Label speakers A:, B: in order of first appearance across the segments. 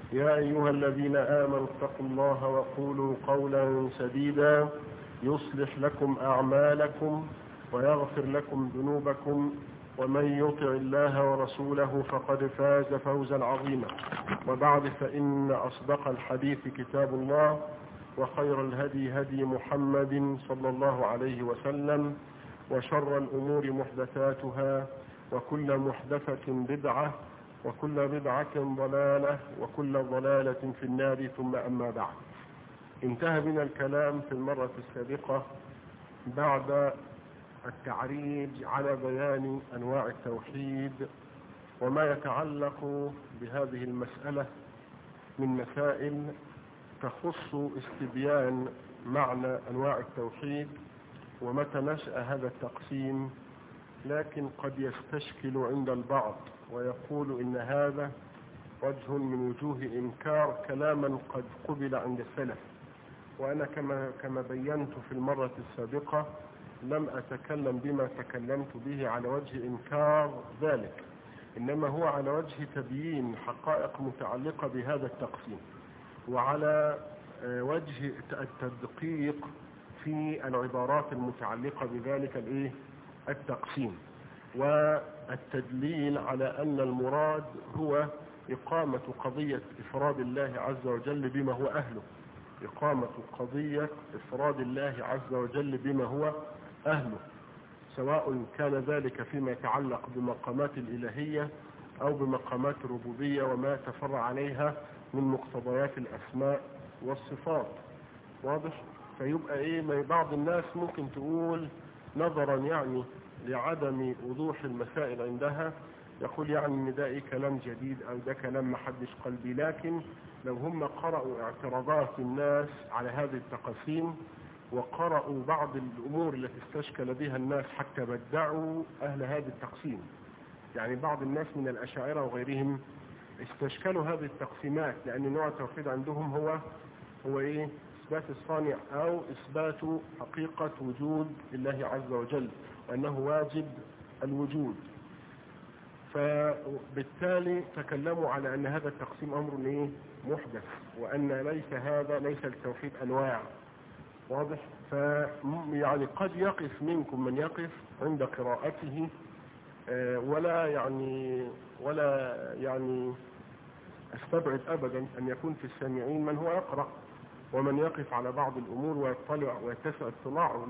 A: يا أيها الذين آمنوا اتقوا الله وقولوا قولا سديدا يصلح لكم أعمالكم ويغفر لكم ذنوبكم، ومن يطع الله ورسوله فقد فاز فوزا عظيما. وبعد، فإن أصدق الحديث كتاب الله، وخير الهدي هدي محمد صلى الله عليه وسلم، وشر الأمور محدثاتها، وكل محدثة بدعة، وكل بدعة ضلالة، وكل ضلالة في النار. ثم أما بعد، انتهى بنا الكلام في المرة السابقة بعد التعريج على بيان أنواع التوحيد وما يتعلق بهذه المسألة من مسائل تخص استبيان معنى أنواع التوحيد ومتى نشأ هذا التقسيم. لكن قد يستشكل عند البعض ويقول إن هذا وجه من وجوه إنكار كلاما قد قبل عند السلف، وأنا كما بينت في المرة السابقة لم أتكلم بما تكلمت به على وجه إنكار ذلك، إنما هو على وجه تبيين حقائق متعلقة بهذا التقسيم، وعلى وجه التدقيق في العبارات المتعلقة بذلك التقسيم، والتدليل على أن المراد هو إقامة قضية إفراد الله عز وجل بما هو أهله، إقامة قضية إفراد الله عز وجل بما هو أهله، سواء كان ذلك فيما يتعلق بمقامات الإلهية أو بمقامات الربوبية وما تفرع عليها من مقتضيات الأسماء والصفات. واضح؟ فيبقى ما بعض الناس ممكن تقول نظرا لعدم وضوح المسائل عندها، يقول ان ده كلام جديد او ده كلام محدش قلبي. لكن لو هم قرأوا اعتراضات الناس على هذه التقاسيم وقرأوا بعض الامور التي استشكل بها الناس حتى بدعوا اهل هذا التقسيم، يعني بعض الناس من الاشاعرة وغيرهم استشكلوا هذه التقسيمات، لان نوع التوحيد عندهم هو إثبات الصانع أو إثبات حقيقة وجود الله عز وجل وأنه واجب الوجود. فبالتالي تكلموا على أن هذا التقسيم أمر محدث، وأن ليس التوحيد أنواع. واضح؟ يعني قد يقف منكم من يقف عند قراءته ولا استبعد أبدا أن يكون في السامعين من هو يقرأ ومن يقف على بعض الأمور ويطلع ويتسع اطلاعه.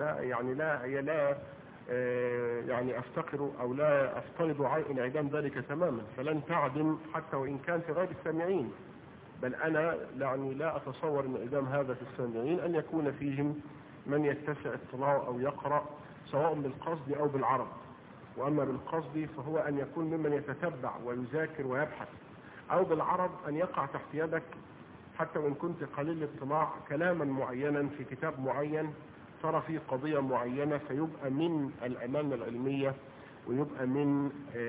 A: لا أفتقر أو لا أفترض انعدام ذلك تماما، فلن تعدم حتى وإن كان في غير السامعين، بل أنا لا أتصور انعدام هذا في السامعين أن يكون فيهم من يتسع اطلاعه أو يقرأ سواء بالقصد أو بالعرض. وأما بالقصد فهو أن يكون ممن يتتبع ويذاكر ويبحث، أو بالعرض أن يقع تحت يدك حتى وإن كنت قليل الاطلاع كلاما معينا في كتاب معين ترى فيه قضية معينة، فيبقى من الأمانة العلمية ويبقى من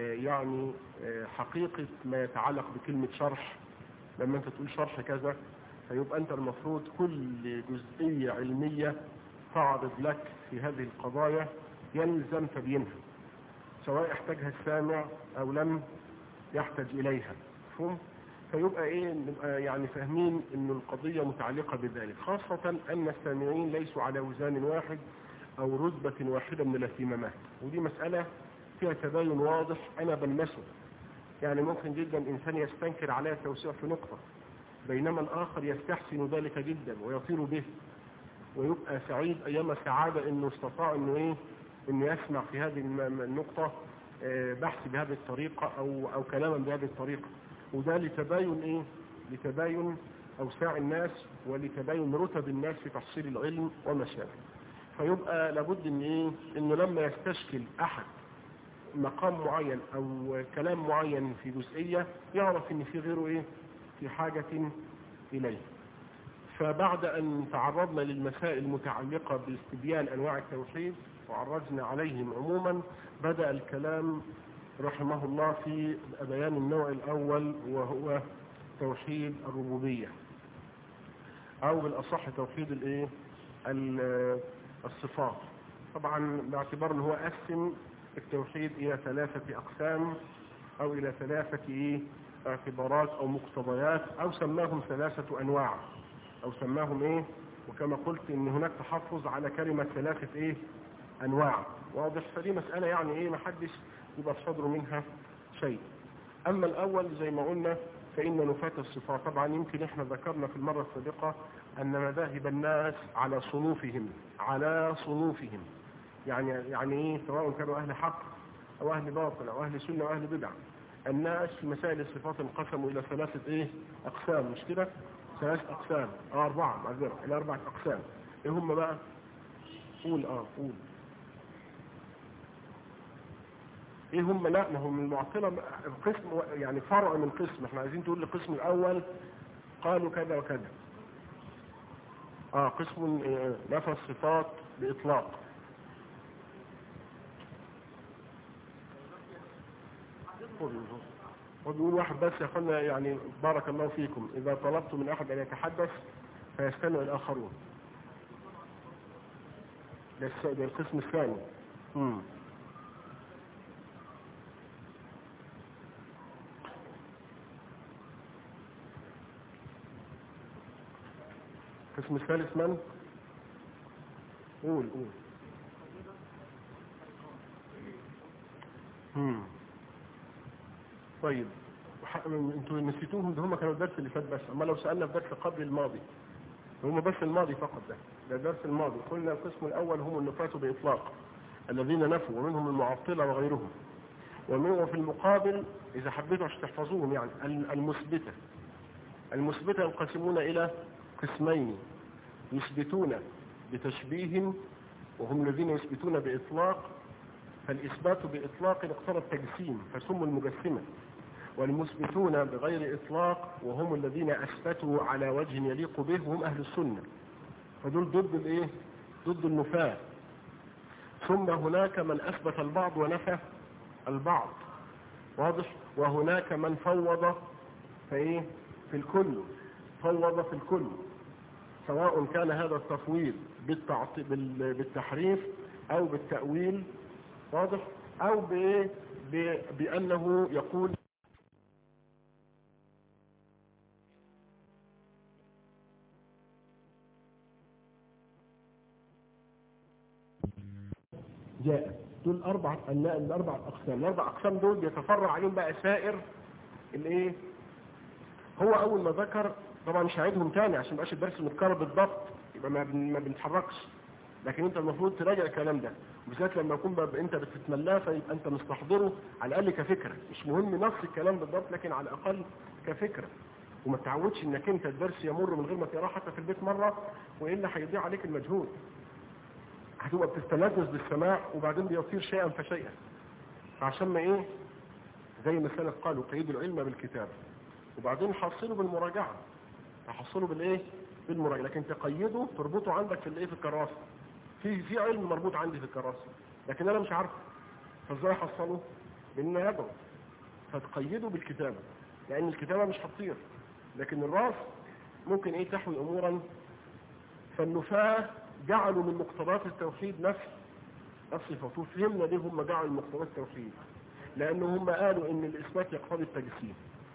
A: حقيقة ما يتعلق بكلمة شرح. لما أنت تقول شرح كذا فيبقى أنت المفروض كل جزئية علمية تعرض لك في هذه القضايا يلزم تبيينها، سواء احتاجها السامع أو لم يحتاج إليها. فهم؟ فيبقى نبقى فاهمين ان القضية متعلقة بذلك، خاصة ان السامعين ليسوا على وزان واحد او رتبة واحدة من الاهتمامات، ودي مسألة فيها تباين واضح انا بلمسه. ممكن جدا انسان يستنكر عليها التوسيع في نقطة، بينما الاخر يستحسن ذلك جدا ويطير به ويبقى سعيد ايام سعادة انه استطاع انه يسمع في هذه النقطة بحث بهذه الطريقة او كلاما بهذه الطريقة. وده لتباين أوساع الناس ولتباين رتب الناس في تحصيل العلم وما شابه. فيبقى لابد إنه لما يستشكل أحد مقام معين أو كلام معين في جزئية يعرف إن في غيره في حاجة إليه. فبعد أن تعرضنا للمسائل المتعلقة باستبيان أنواع التوحيد وعرجنا عليهم عموما، بدأ الكلام رحمه الله في بيان النوع الأول وهو توحيد الربوبية، أو بالأصح توحيد الصفات. طبعا باعتبار أنه هو قسم التوحيد إلى 3 أقسام أو إلى 3 اعتبارات أو مقتضيات، أو سماهم 3 أنواع، أو سماهم إيه، وكما قلت إن هناك تحفظ على كلمة 3 إيه أنواع. واضح؟ فدي مسألة يعني إيه محدش يبقى في صدره منها شيء. أما الأول زي ما قلنا فإن نفاة الصفات، طبعا يمكن إحنا ذكرنا في المرة السابقة أن مذاهب الناس على صنوفهم، على صنوفهم، يعني إيه، سواء كانوا أهل حق أو أهل باطل أو أهل سنة أو أهل بدعة. الناس في مسائل الصفات انقسموا إلى 3 إيه أقسام، مش كده؟ 3 أقسام، 4 معذرة، إلى 4 أقسام. إيه هم بقى؟ قول قول. ايه هم؟ لا، ما هم المعطلة قسم، يعني فرع من قسم. احنا عايزين تقول القسم الاول قالوا كذا وكذا. قسم نفى الصفات باطلاق. وبيقول واحد بس يا اخوانا، يعني بارك الله فيكم، اذا طلبت من احد ان يتحدث فيستمع الاخرون. ده القسم الثاني. القسم الثالث من؟ قول. طيب، انتوا نسيتوهم، ده هم كانوا الدرس اللي فات بس. اما لو سألنا في درس قبل الماضي، هم بس الماضي فقط، ده الدرس الماضي. قلنا القسم الاول هم النفاة باطلاق الذين نفوا، ومنهم المعطلة وغيرهم. وفي المقابل اذا حبيتوا عشان تحفظوهم يعني المثبتة ينقسمون الى قسمين: يثبتون بتشبيه وهم الذين يثبتون باطلاق، فالاثبات باطلاق اقتضى التجسيم فسموا المجسمة. والمثبتون بغير اطلاق وهم الذين اثبتوا على وجه يليق به وهم اهل السنة، فدول ضد الايه، ضد النفاة. ثم هناك من اثبت البعض ونفى البعض، واضح؟ وهناك من فوض في الكل، فوض في الكل، سواء كان هذا التفويض بالتحريف او بالتأويل، واضح؟ او بانه يقول جاء. دول الاربع اقسام دول بيتفرع عليهم بقى سائر الايه. هو اول ما ذكر، طبعا مش هعيدهم تاني عشان مبقاش الدرس متكرر بالضبط، يبقى ما بنتحركش، لكن انت المفروض تراجع الكلام ده، بالذات لما يكون بقى انت بتتملاه، فيبقى انت مستحضره على الاقل كفكره. مش مهم نص الكلام بالضبط، لكن على الاقل كفكره. وما تعودش انك انت الدرس يمر من غير ما تقراه حتى في البيت مره، والا هيضيع عليك المجهود. هتبقى بتستلذذ بالسماع وبعدين بيصير شيئا فشيئا. فعشان ما زي ما سلف قالوا قيدوا العلم بالكتاب، وبعدين حصلوا بالمراجعه، تحصلوا بالمراجعه. لكن تقيده تربطه عندك في في الكراسه، في علم مربوط عندي في الكراسه لكن انا مش عارفه، فازاي احصله؟ بان يدعو. فتقيده بالكتابه، لان الكتابه مش هتطير، لكن الراس ممكن تحوي امورا. فالنفاة جعلوا من مقتضيات التوحيد نفي الصفات. وفهمنا ليه هم جعلوا من مقتضيات التوحيد، لانه هم قالوا ان الاثبات يقتضي التجسيم.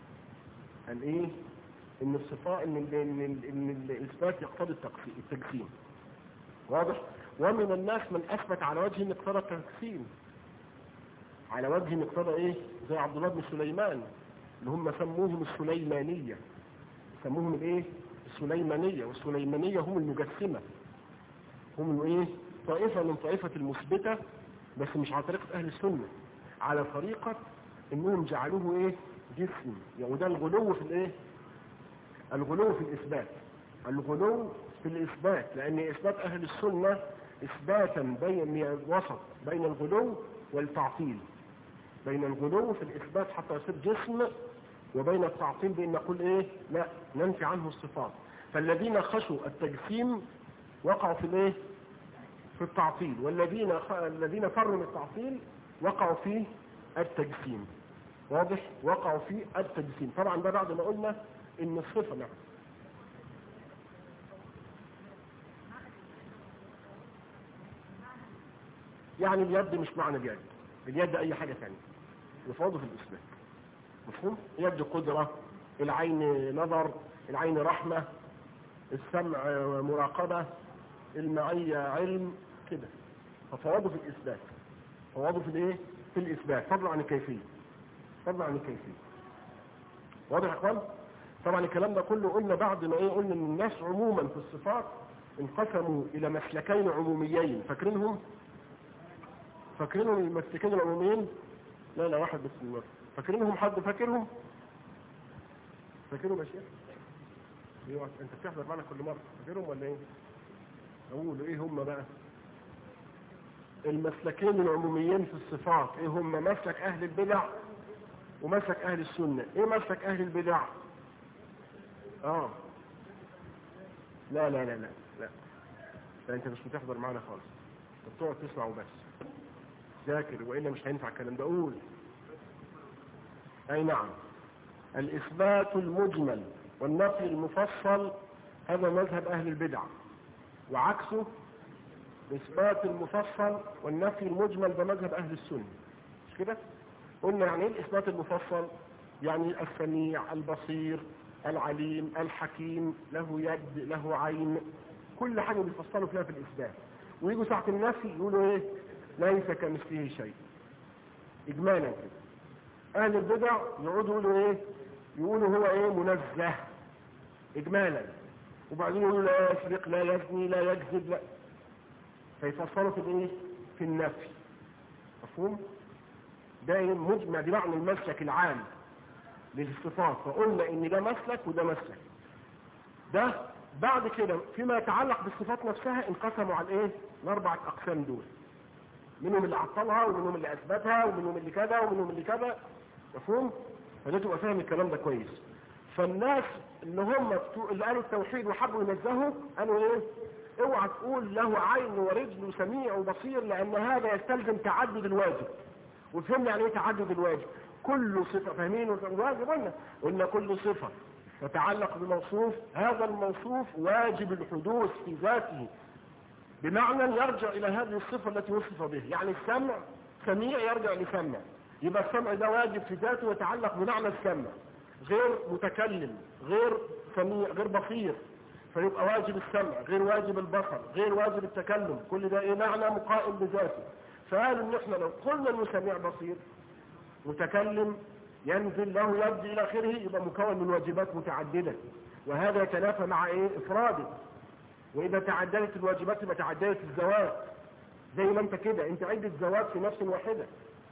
A: قال ان الصفات ان الاثبات يقتضي التجسيم، واضح؟ ومن الناس من اثبت على وجه اقتضى التجسيم، على وجه اقتضى زي عبد الله بن سليمان، اللي هم سموهم السليمانية، سموهم السليمانية. والسليمانية هم المجسمة، هم طائفة من طائفة المثبتة، بس مش على طريقة اهل السنة، على طريقة انهم جعلوه جسم. يعني ده الغلو في الغلو في الاثبات، الغلو في الاثبات، لان اثبات اهل السنة اثباتا بين وسط بين الغلو والتعطيل، بين الغلو في الاثبات حتى يصير جسم، وبين التعطيل بان نقول لا ننفي عنه الصفات. فالذين خشوا التجسيم وقعوا في في التعطيل، الذين فروا من التعطيل وقعوا في التجسيم، واضح؟ وقعوا في التجسيم. طبعا ده بعد ما قلنا ان الصفة يعني اليد مش معنى اليد، اليد اي حاجة ثانيه يفاضوا في الاثبات. مفهوم؟ يد قدرة، العين نظر، العين رحمة، السمع مراقبة، المعية علم، كده. ففواضه في الإثبات، فواضه في الايه؟ في الإثبات، فضلا عن الكيفية، فضلا عن الكيفية. واضح يا اخوان؟ طبعا الكلام ده كله قلنا بعد ما قلنا ان الناس عموما في الصفات انقسموا الى مسلكين عموميين. فاكرينهم المسلكين العموميين؟ لا واحد بس المرة. فاكرينهم؟ حد فاكرهم يا شيخ؟ ايوه انت بتحضر معنا كل مرة. فاكرهم ولا ايه؟ اقول ايه هم بقى المسلكين العموميين في الصفات؟ ايه هم؟ مسلك اهل البدع ومسلك اهل السنة. ايه مسلك اهل البدع؟ لا انت مش بتحضر معنا خالص، انت بتقعد تسمع وبس. ذاكر والا مش هينفع الكلام ده. قول. اي نعم. الاثبات المجمل والنفي المفصل هذا مذهب اهل البدع، وعكسه الاثبات المفصل والنفي المجمل ده مذهب اهل السنة. مش كده؟ قلنا يعني ايه الاثبات المفصل؟ يعني السميع، البصير، العليم، الحكيم، له يد، له عين، كل حاجة بيفصلوا فيها في الإثبات. ويجوا ساعة النفي يقولوا ايه؟ ليس كمثله شيء، إجمالا كده. أهل البدع يقعدوا يقولوا ايه؟ يقولوا هو ايه؟ منزه، إجمالا. وبعدين يقولوا لا يسرق، لا يزني، لا يكذب، لا. فيفصلوا في الايه؟ في النفي. مفهوم؟ ده مجمع، دي معنى المسلك العام للصفات. فقلنا ان ده مسلك وده مسلك. ده بعد كده فيما يتعلق بالصفات نفسها انقسموا على ايه؟ الاربعه اقسام دول. منهم اللي عطلها، ومنهم اللي اثبتها، ومنهم اللي كذا، ومنهم اللي كذا. مفهوم؟ فده تبقى فاهم الكلام ده كويس. فالناس اللي هم اللي قالوا التوحيد وحبوا ينزهوا قالوا ايه؟ اوعى تقول له عين ورجل وسميع وبصير، لان هذا يستلزم تعدد الواجب. وفهمنا يعني ايه تعدد الواجب؟ كل صفة، فاهمين الواجب؟ قلنا كل صفة تتعلق بموصوف، هذا الموصوف واجب الحدوث في ذاته، بمعنى يرجع الى هذه الصفة التي وصف به. يعني السمع سميع يرجع لسمع، يبقى السمع ده واجب في ذاته يتعلق بمعنى السمع، غير متكلم، غير سميع، غير بصير، فيبقى واجب السمع غير واجب البصر غير واجب التكلم. كل ده ايه؟ معنى مقائم بذاته. فقالوا ان احنا لو قلنا انه سميع بصير متكلم ينزل له يد الى اخره، يبقى مكون من واجبات متعددة، وهذا يتنافى مع ايه؟ افراده. واذا تعددت الواجبات يبقى تعددت الذوات. زي ما انت كده، انت عدة ذوات في نفس واحدة،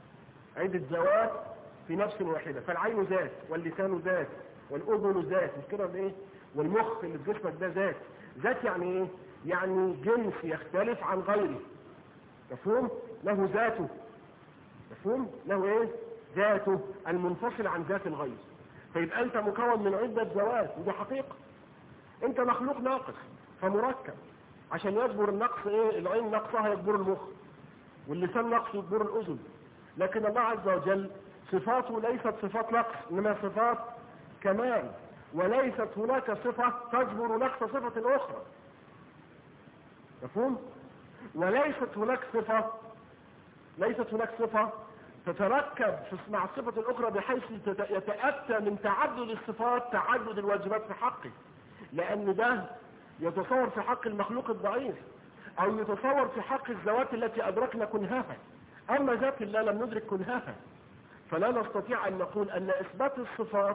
A: عدة ذوات في نفس واحدة. فالعين ذات، واللسان ذات، والاذن ذات، مش كده ولا ايه؟ والمخ اللي في جسمك ده ذات. ذات يعني ايه؟ يعني جنس يختلف عن غيره. مفهوم؟ له ذاته. مفهوم؟ له ايه؟ ذاته المنفصل عن ذات الغير. فيبقى انت مكون من عدة ذوات، وده حقيقة. انت مخلوق ناقص فمركب، عشان يجبر النقص ايه؟ العين نقصها يجبر المخ، واللسان نقص يجبر الاذن. لكن الله عز وجل صفاته ليست صفات نقص، انما صفات كمال، وليست هناك صفة تجبر نقص صفة اخرى. مفهوم؟ وليست هناك صفة تتركب مع الصفة الأخرى بحيث يتأتى من تعدد الصفات تعدد الواجبات في حقه، لأن ده يتصور في حق المخلوق الضعيف، أو يتصور في حق الذوات التي أدركنا كنهاها. أما ذات الله لم ندرك كنهاها، فلا نستطيع أن نقول أن إثبات الصفات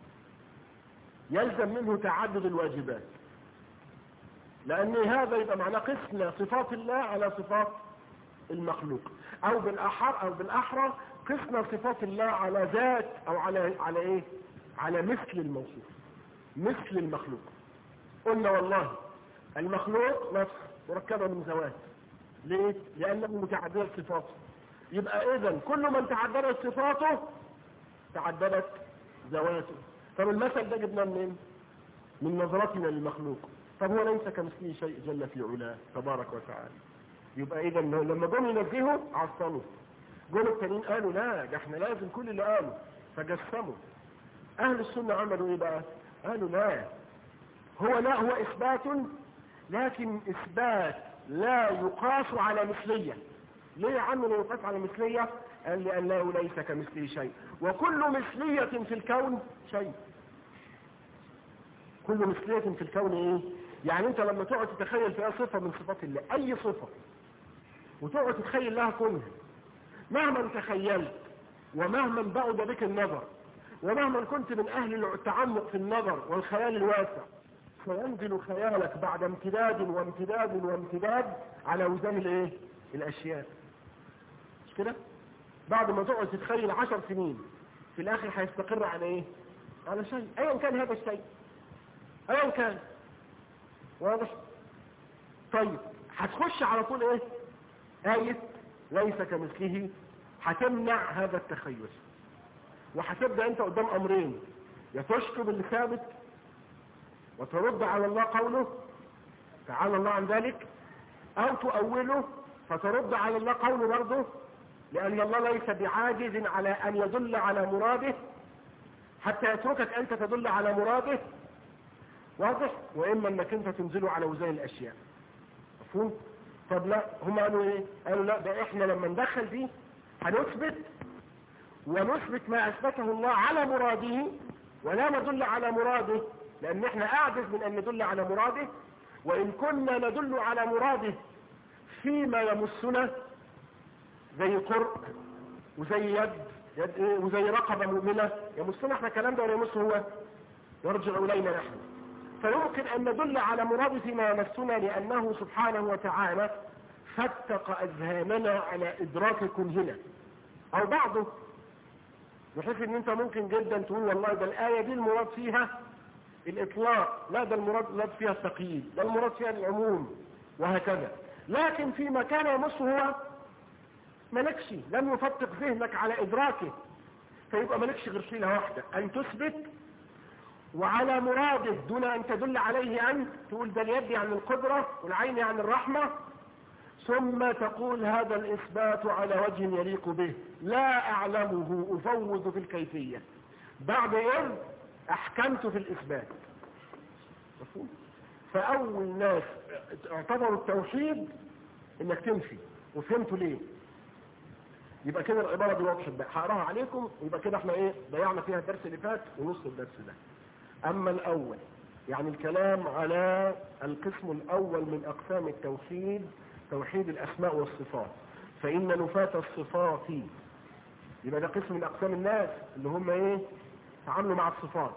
A: يلزم منه تعدد الواجبات، لأن هذا يبقى معناه قسنا صفات الله على صفات المخلوق، او بالاحرى قسنا صفات الله على ذات، او على ايه؟ على مثل الموصوف، مثل المخلوق. قلنا والله المخلوق نفس مركبة من ذوات. ليه؟ لانه متعددة صفاته. يبقى اذا كل من تعددت صفاته تعددت ذواته. طب المثل ده جبناه منين؟ من نظرتنا للمخلوق. طب هو ليس كمثله شيء جل في علاه تبارك وتعالى. يبقى اذا لما جم ينزهوا عصلوا، جم التانيين قالوا لا، ده احنا لازم كل اللي قالوا، فجسموا. اهل السنة عملوا ايه بقى؟ قالوا لا، هو اثبات، لكن اثبات لا يقاس على مثلية. ليه يا عم لا يقاس على مثلية؟ قال لأنه ليس كمثله شيء، وكل مثلية في الكون شيء. كل مثلية في الكون ايه؟ يعني انت لما تقعد تتخيل فيها صفة من صفات الله، اي صفة، وتقعد تتخيل لها كونها، مهما تخيلت ومهما بعد بك النظر ومهما كنت من اهل التعمق في النظر والخيال الواسع، سينزل خيالك بعد امتداد وامتداد وامتداد على وزن الايه؟ الاشياء. مش كده؟ بعد ما تقعد تتخيل 10 سنين في الاخر هيستقر على ايه؟ على شيء، ايا كان هذا الشيء، ايا كان. واضح؟ طيب هتخش على طول ايه؟ آية ليس كمثله، هتمنع هذا التخيل، وهتبدأ انت قدام امرين: يا تشكر اللي ثابت وترد على الله قوله تعالى الله عن ذلك، او تؤوله فترد على الله قوله برضه، لان الله ليس بعاجز على ان يدل على مراده حتى يتركك انت تدل على مراده. واضح؟ واما انك انت تنزله على وزن الاشياء. مفهوم؟ طب لا، هم قالوا ايه؟ قالوا لا، ده احنا لما ندخل دي هنثبت ونثبت ما اثبته الله على مراده ولا ندل على مراده، لان احنا اعجز من ان ندل على مراده، وان كنا ندل على مراده فيما يمسنا زي قرء وزي يد ايه وزي رقبة مؤمنة يمسنا احنا، كلام ده ولا يمسه هو؟ يرجع الينا نحن. فيمكن ان ندل على مراده فيما يمسنا لانه سبحانه وتعالى فتق اذهاننا على ادراك كنهنا او بعضه، بحيث ان انت ممكن جدا تقول والله ده الايه دي المراد فيها الاطلاق، لا ده المراد فيها التقييد، ده المراد فيها العموم، وهكذا. لكن فيما كان يمسه هو ملكش، لم يفتق ذهنك على ادراكه، فيبقى ملكش غير شيء واحده: ان تثبت وعلى مراده دون ان تدل عليه انت، تقول ده اليد عن القدرة والعين عن الرحمة، ثم تقول هذا الاثبات على وجه يليق به لا اعلمه افوض في الكيفية بعد اذ احكمت في الاثبات. مفهوم؟ فاول ناس اعتبروا التوحيد انك تنفي، وفهمتوا ليه؟ يبقى كده العبارة دي واضحة بقى، هقراها عليكم، ويبقى كده احنا ايه ضيعنا فيها الدرس اللي فات ونص الدرس ده. اما الاول يعني الكلام على القسم الاول من اقسام التوحيد، توحيد الاسماء والصفات، فان نفاة الصفات، يبقى ده قسم من اقسام الناس اللي هم ايه؟ تعاملوا مع الصفات،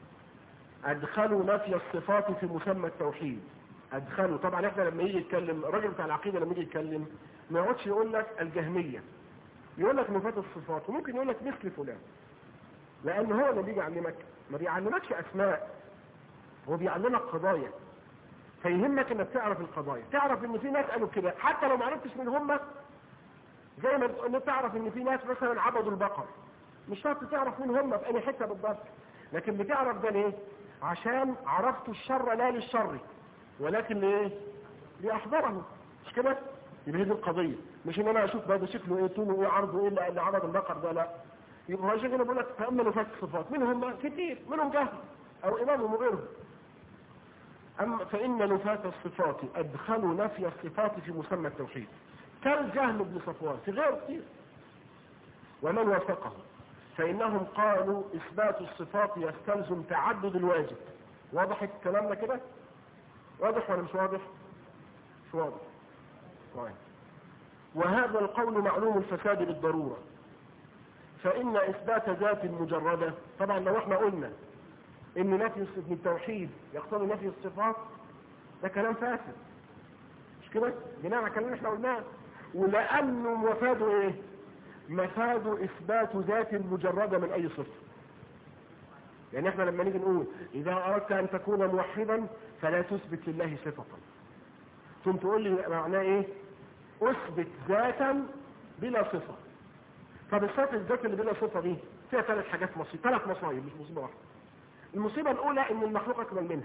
A: ادخلوا نفي الصفات في مسمى التوحيد. ادخلوا، طبعا احنا لما يجي يتكلم الراجل بتاع العقيدة لما يجي يتكلم ما يقعدش يقول لك الجهمية، يقول لك نفاة الصفات، وممكن يقول لك مثل فلان، لان هو اللي بيجي يعلمك ما بيعلمكش اسماء، هو بيعلمك قضايا، فيهمك انك تعرف القضايا، تعرف ان في ناس قالوا كده حتى لو ما عرفتش من هم، زي ما تعرف ان في ناس مثلا عبدوا البقر، مش شرط تعرف من هم في اي حته بالضبط، لكن بتعرف ده ليه؟ عشان عرفت الشر لا للشر ولكن ليه؟ لاحضره. مش كده؟ يبقى دي القضيه، مش ان انا اشوف ده شكله ايه، طوله ايه، عرضه ايه اللي عبد البقر ده، لا. يبقى هو شيء، انا بقول لك فاما نفاة الصفات منهم كتير، منهم جهل او امامهم وغيرهم. اما فان نفاة الصفات ادخلوا نفي الصفات في مسمى التوحيد كالجهل بن صفوان في غير كتير ومن وافقه، فانهم قالوا اثبات الصفات يستلزم تعدد الواجب. واضح الكلام ده كده؟ واضح ولا مش واضح؟ مش واضح. طيب، وهذا القول معلوم الفساد بالضرورة، فإن إثبات ذات مجردة، طبعا لو احنا قلنا إن نفي التوحيد يقتضي نفي الصفات ده كلام فاسد، مش كده؟ بناء على الكلام اللي احنا قلناه، ولأنه مفاده إيه؟ مفاده إثبات ذات مجردة من أي صفة. يعني احنا لما نيجي نقول إذا أردت أن تكون موحدا فلا تثبت لله صفة، ثم تقول لي معناه إيه؟ أثبت ذاتا بلا صفة. طب الصفة الذات اللي بلا صفة دي فيها ثلاث حاجات مصيبة، ثلاث مصايب مش مصيبة واحدة. المصيبة الأولى إن المخلوق أكمل منها،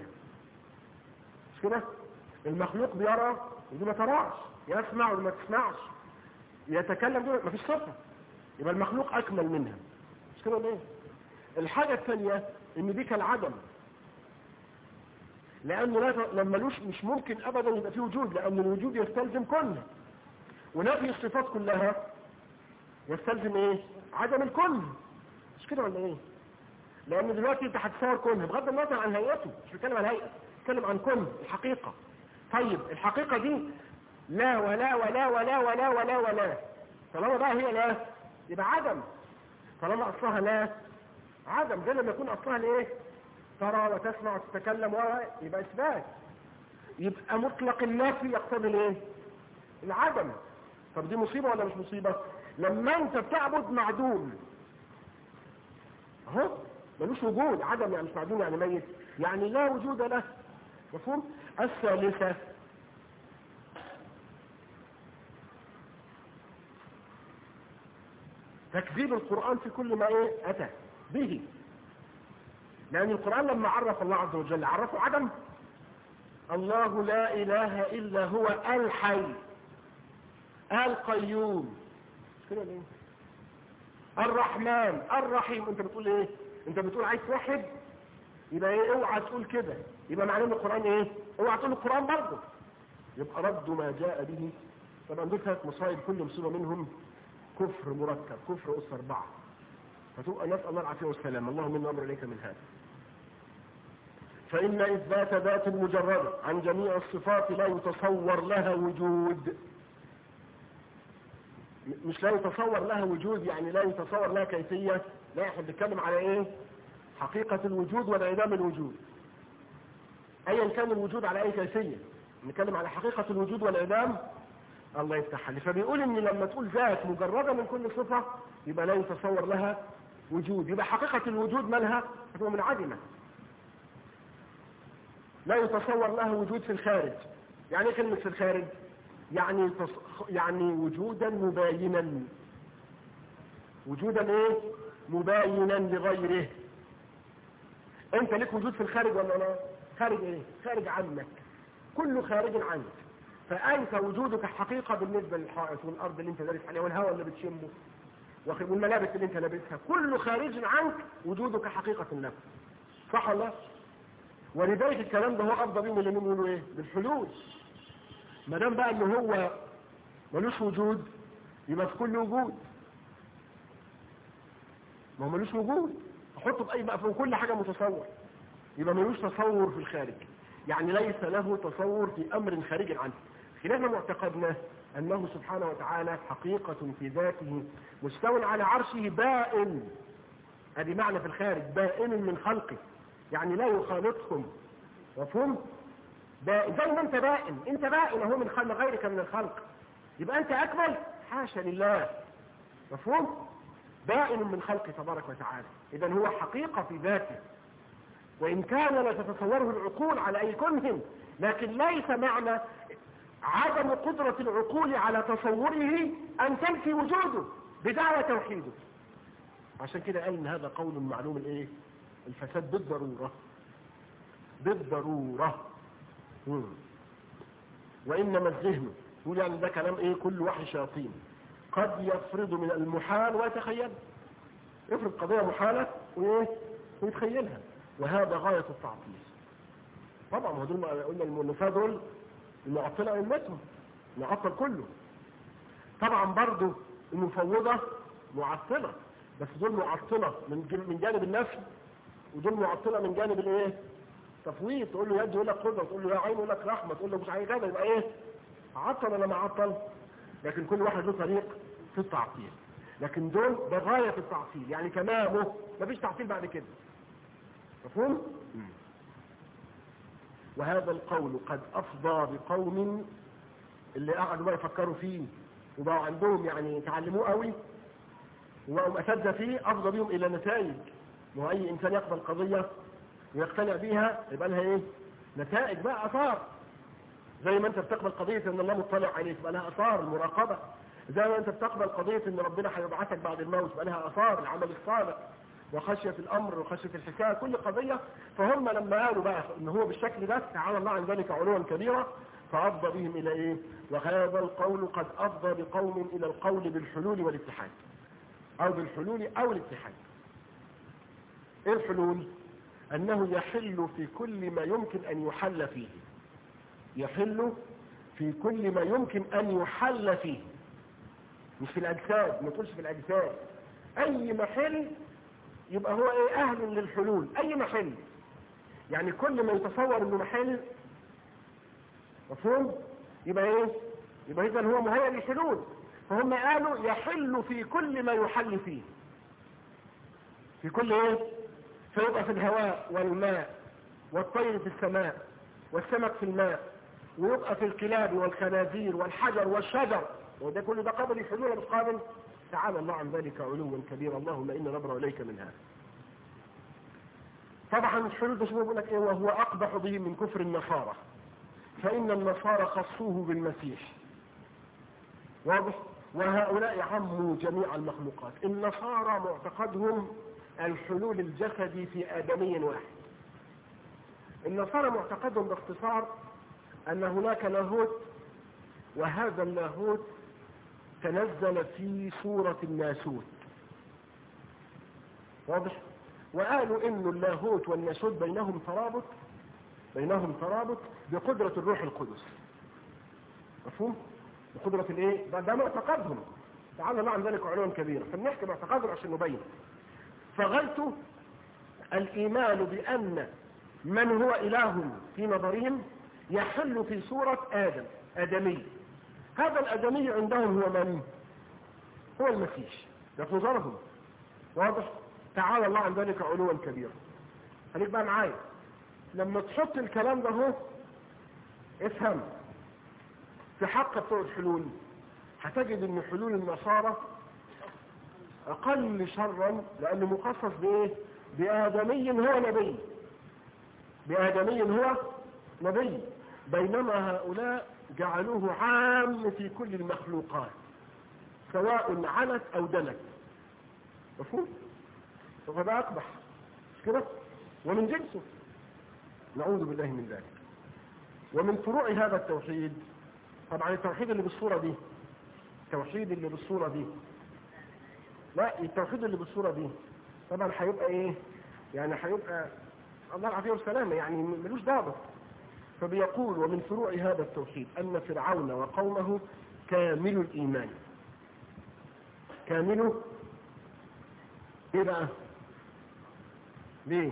A: مش كده؟ المخلوق بيرى ودي ما تراش، يسمع وما تسمعش، يتكلم دي ما فيش صفة، يبقى المخلوق أكمل منها، مش كده ليه؟ الحاجة الثانية إن دي كالعدم، لأنه لما لوش مش ممكن أبدا يبقى فيه وجود، لأن الوجود يستلزم كله، ونفي الصفات كلها يستلزم ايه؟ عدم الكل، مش كده ولا ايه؟ لان دلوقتي انت هتصور كله بغض النظر عن هيئته، مش بتكلم عن الهيئه، بتكلم عن كل الحقيقه. طيب الحقيقه دي لا ولا ولا ولا ولا ولا ولا، طالما بقى هي لا يبقى عدم، طالما اصلها لا عدم. ده لما يكون اصلها لايه؟ ترى وتسمع وتتكلم يبقى اثبات. يبقى مطلق النفي يقتضي الايه؟ العدم. طب دي مصيبه ولا مش مصيبه؟ لما انت بتعبد معدوم اهو، ملوش وجود، عدم يعني مش معدوم يعني ميت، يعني لا وجود له، مفهوم؟ الثالثه تكذيب القرآن في كل ما ايه اتى به، لان القرآن لما عرف الله عز وجل عرفه عدم. الله لا اله الا هو الحي القيوم، كده ليه؟ الرحمن الرحيم. انت بتقول ايه؟ انت بتقول عايز توحد، يبقى ايه؟ اوعى تقول كده، يبقى معناه ان القرآن ايه؟ اوعى تقول القرآن برضه، يبقى رد ما جاء به. طبعا دول 3 مصائب، كل مصيبه منهم كفر مركب، كفر أس 4. فتبقى نسأل الله العافية والسلام، اللهم إنا نأمر إليك من هذا. فإن إثبات ذات مجردة عن جميع الصفات لا يتصور لها وجود، مش لا يتصور لها وجود يعني لا يتصور لها كيفية، لا، احنا بنتكلم على ايه؟ حقيقة الوجود وانعدام الوجود، ايا كان الوجود على اي كيفية، نتكلم على حقيقة الوجود والانعدام. الله يفتح لي. فبيقول ان لما تقول ذات مجردة من كل صفة يبقى لا يتصور لها وجود، يبقى حقيقة الوجود مالها؟ هتبقى منعدمة، لا يتصور لها وجود في الخارج. يعني ايه كلمة في الخارج؟ يعني وجودا مباينا، وجودا ايه؟ مباينا لغيره. انت لك وجود في الخارج ولا لا؟ خارج ايه؟ خارج عنك، كله خارج عنك. فانت وجودك حقيقة بالنسبة للحائط والارض اللي انت دارس عليها والهواء اللي بتشمه والملابس اللي انت لابسها، كله خارج عنك، وجودك حقيقة لك، صح ولا لا؟ ولذلك الكلام ده هو افضل بيه من اللي بيقولوا ايه؟ بالحلول. ما دام بقى ان هو ملوش وجود يبقى في كل وجود، ما هو ملوش وجود، احطه في اي بقى في كل حاجة متصور، يبقى ملوش تصور في الخارج، يعني ليس له تصور في امر خارج عنه. خلافنا معتقدنا انه سبحانه وتعالى حقيقة في ذاته مستوى على عرشه بائن، ادي معنى في الخارج، بائن من خلقه، يعني لا يخالطهم، مفهوم؟ زي ما انت بائن، انت بائن اهو من خلق غيرك من الخلق، يبقى انت اكمل؟ حاشا لله، مفهوم؟ بائن من خلقه تبارك وتعالى، اذا هو حقيقة في ذاته، وان كان لا تتصوره العقول على اي كنه، لكن ليس معنى عدم قدرة العقول على تصوره ان تنفي وجوده بدعوى توحيده. عشان كده قال ان هذا قول معلوم الايه؟ الفساد بالضرورة، بالضرورة. وانما الذهن يقول يعني ده كلام ايه؟ كل وحي شياطين قد يفرض من المحال ويتخيل، يفرض قضية محالة وايه؟ ويتخيلها، وهذا غاية التعطيل. طبعا ما دول قلنا المنفاة دول المعطلة أمتهم، معطل كله. طبعا برضو المفوضة معطلة، بس دول معطلة من جانب النفي، ودول معطلة من جانب الايه؟ تفويض. تقول له يد يقول لك قدرة، تقول له يا عين يقول لك رحمة، تقول له مش عايز كذا، يبقى ايه؟ عطل ولا معطل؟ لكن كل واحد له طريق في التعطيل، لكن دول بغاية في التعطيل، يعني تمامه مفيش تعطيل بعد كده، مفهوم؟ وهذا القول قد أفضى بقوم اللي قعدوا بقى يفكروا فيه وبقوا عندهم يعني تعلموه قوي وبقوا أساتذة فيه، أفضى بهم إلى نتائج. وأي إنسان يقبل قضية ويقتنع بيها يبقى لها إيه؟ نتائج بقى، أثار. زي ما أنت بتقبل قضية إن الله مطلع عليك يبقى لها أثار المراقبة، زي ما أنت بتقبل قضية إن ربنا هيبعثك بعد الموت يبقى لها أثار العمل الصالح وخشية الأمر وخشية الحكاية، كل قضية. فهم لما قالوا بقى إن هو بالشكل ده تعالى الله عن ذلك علوا كبيرا، فأفضى بهم إلى إيه؟ وهذا القول قد أفضى بقوم إلى القول بالحلول والاتحاد، أو بالحلول أو الاتحاد. إيه الحلول؟ أنه يحل في كل ما يمكن أن يحل فيه، يحل في كل ما يمكن أن يحل فيه. مش في الأجساد، ما تقولش في الأجساد. أي محل يبقى هو إيه؟ أهل للحلول. أي محل يعني كل ما يتصور إنه محل، مفهوم؟ يبقى إيه؟ يبقى إذا هو مهيأ للحلول. فهم قالوا يحل في كل ما يحل فيه. في كل إيه؟ فيبقى في الهواء والماء والطير في السماء والسمك في الماء، ويبقى في الكلاب والخنازير والحجر والشجر، وده كل ده قابل للحلول ولا مش قابل؟ تعالى الله عن ذلك علوا كبيرا، اللهم إنا نبرأ إليك من هذا. طبعا الحلول ده شو بيقول لك ايه؟ وهو أقبح به من كفر النصارى، فإن النصارى خصوه بالمسيح. واضح؟ وهؤلاء عموا جميع المخلوقات. النصارى معتقدهم الحلول الجسدي في آدمي واحد. النصارى معتقدهم باختصار أن هناك لاهوت، وهذا اللاهوت تنزل في صورة الناسوت. واضح؟ وقالوا إن اللاهوت والناسوت بينهم ترابط بقدرة الروح القدس. مفهوم؟ بقدرة الايه؟ ده معتقدهم. تعالى الله عن ذلك علوا كبيرا، فبنحكي معتقدهم عشان نبين. فغايته الإيمان بأن من هو إله في نظرهم يحل في صورة آدمي. هذا الآدمي عندهم هو من؟ هو المسيح. ده في نظرهم. واضح؟ تعالى الله عن ذلك علوا كبيرا. خليك بقى معايا، لما تحط الكلام ده هو افهم في حق بتوع الحلول، هتجد ان حلول النصارى اقل شرا، لانه مخصص بايه؟ بآدمي هو نبي. بآدمي هو نبي، بينما هؤلاء جعلوه عام في كل المخلوقات سواء علت او دنت. مفهوم؟ فده اقبح كده ومن جنسه، نعوذ بالله من ذلك. ومن فروع هذا التوحيد، طبعا التوحيد اللي بالصورة دي، لا، التوحيد اللي بالصورة دي طبعا هيبقى ايه؟ يعني هيبقى الله العافية والسلامة، يعني ملوش ضابط. فبيقول ومن فروع هذا التوحيد أن فرعون وقومه كامل الإيمان. كامله ايه بقى؟ ليه؟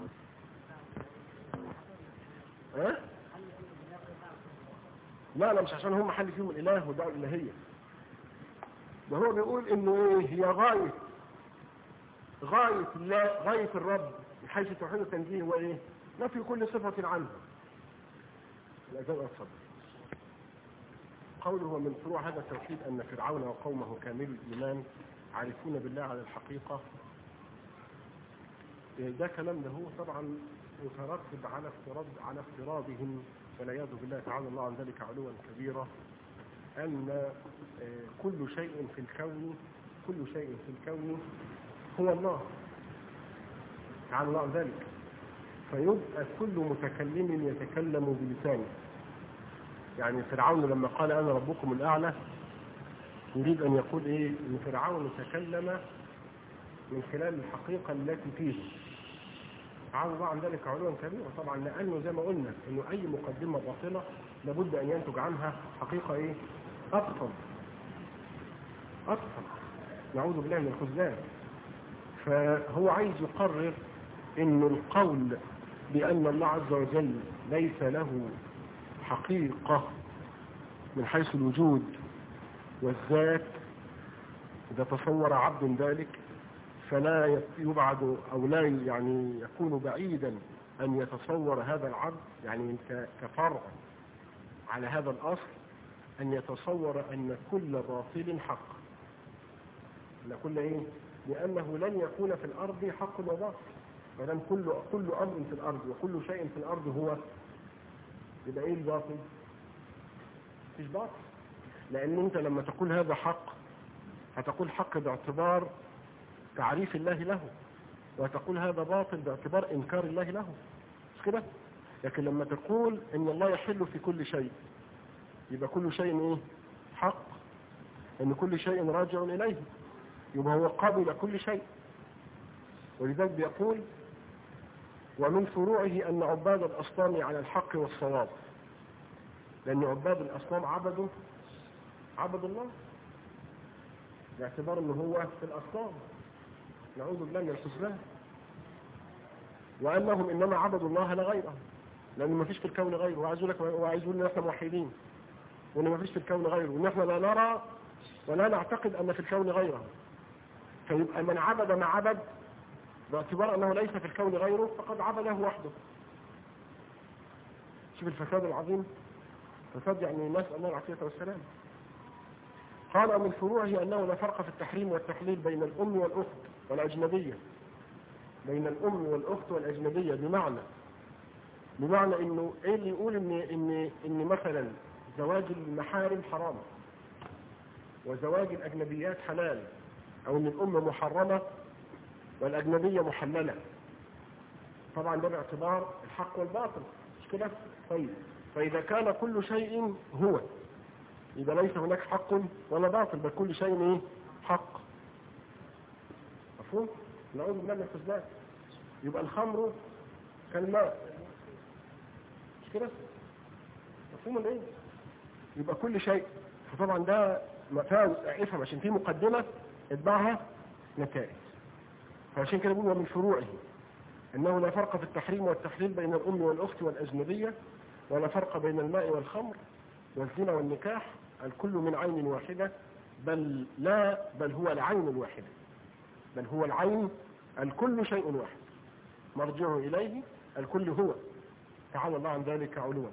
A: ها؟ لا مش عشان هم حل فيهم الإله ودعوا الإلهية. ده هو بيقول إنه إيه؟ هي غاية الرب من حيث توحيد التنزيه هو إيه؟ نفي كل صفة عنه. الأجابة الصدر. قوله ومن فروع هذا التوحيد أن فرعون وقومه كامل الإيمان عارفون بالله على الحقيقة. ده كلام ده هو طبعا مترتب على افتراضهم والعياذ بالله تعالى الله عن ذلك علوا كبيرا، أن كل شيء في الكون هو الله تعالى الله عن ذلك. فيبقى كل متكلم يتكلم بلسانه. يعني فرعون لما قال أنا ربكم الأعلى يريد أن يقول إيه؟ إن فرعون تكلم من خلال الحقيقة التي فيه تعالى الله عن ذلك علوا كبيرا. طبعا لأنه زي ما قلنا إنه أي مقدمة باطلة لابد أن ينتج عنها حقيقة إيه؟ أبطل. نعوذ بالله من الخذلان. فهو عايز يقرر إن القول بأن الله عز وجل ليس له حقيقة من حيث الوجود والذات، إذا تصور عبد ذلك فلا يبعد أو لا يعني يكون بعيدا أن يتصور هذا العبد، يعني كفرع على هذا الأصل، أن يتصور أن كل باطل حق. لكل إيه؟ لأنه لن يكون في الأرض حق وباطل، ولن كل أمر في الأرض وكل شيء في الأرض هو، يبقى إيه الباطل؟ مفيش باطل. لأن أنت لما تقول هذا حق هتقول حق باعتبار تعريف الله له، وتقول هذا باطل باعتبار إنكار الله له، مش كده؟ لكن لما تقول إن الله يحل في كل شيء يبقى كل شيء إيه؟ حق، إن كل شيء راجع إليه، يبقى هو قابل كل شيء. ولذلك بيقول ومن فروعه أن عباد الأصنام على الحق والصواب، لأن عباد الأصنام عبدوا الله. باعتبار انه هو في الأصنام، نعوذ بالله من الخذلان، وأنهم إنما عبدوا الله لا غيره، لأن ما فيش في الكون غيره، وعايزون ان احنا موحدين وان ما فيش في الكون غيره، وان احنا لا نرى ولا نعتقد ان في الكون غيره. فيبقى من عبد ما عبد باعتبار انه ليس في الكون غيره فقد عبده وحده. شوف الفساد العظيم، فساد يعني نسأل الله العافية والسلام. قال من فروعه انه لا فرق في التحريم والتحليل بين الام والاخت والاجنبية، بين الام والاخت والاجنبية، بمعنى انه ايه اللي يقول ان مثلا زواج المحارم حرام وزواج الاجنبيات حلال، او ان الام محرمة والاجنبية محللة. طبعا ده باعتبار الحق والباطل، مش كده؟ طيب فاذا كان كل شيء هو، يبقى ليس هناك حق ولا باطل، بل كل شيء ايه؟ حق. مفهوم؟ نعوذ بالله من الخذلان. يبقى الخمر كالماء، مش كده؟ مفهوم الايه؟ يبقى كل شيء. فطبعا ده افهم عشان في مقدمة اتبعها نتائج. فعشان كده بيقول ومن فروعه انه لا فرق في التحريم والتحليل بين الام والاخت والاجنبية، ولا فرق بين الماء والخمر والزنا والنكاح، الكل من عين واحدة، بل هو العين الواحدة، بل هو العين، الكل شيء واحد مرجعه إليه، الكل هو، تعالى الله عن ذلك علوا.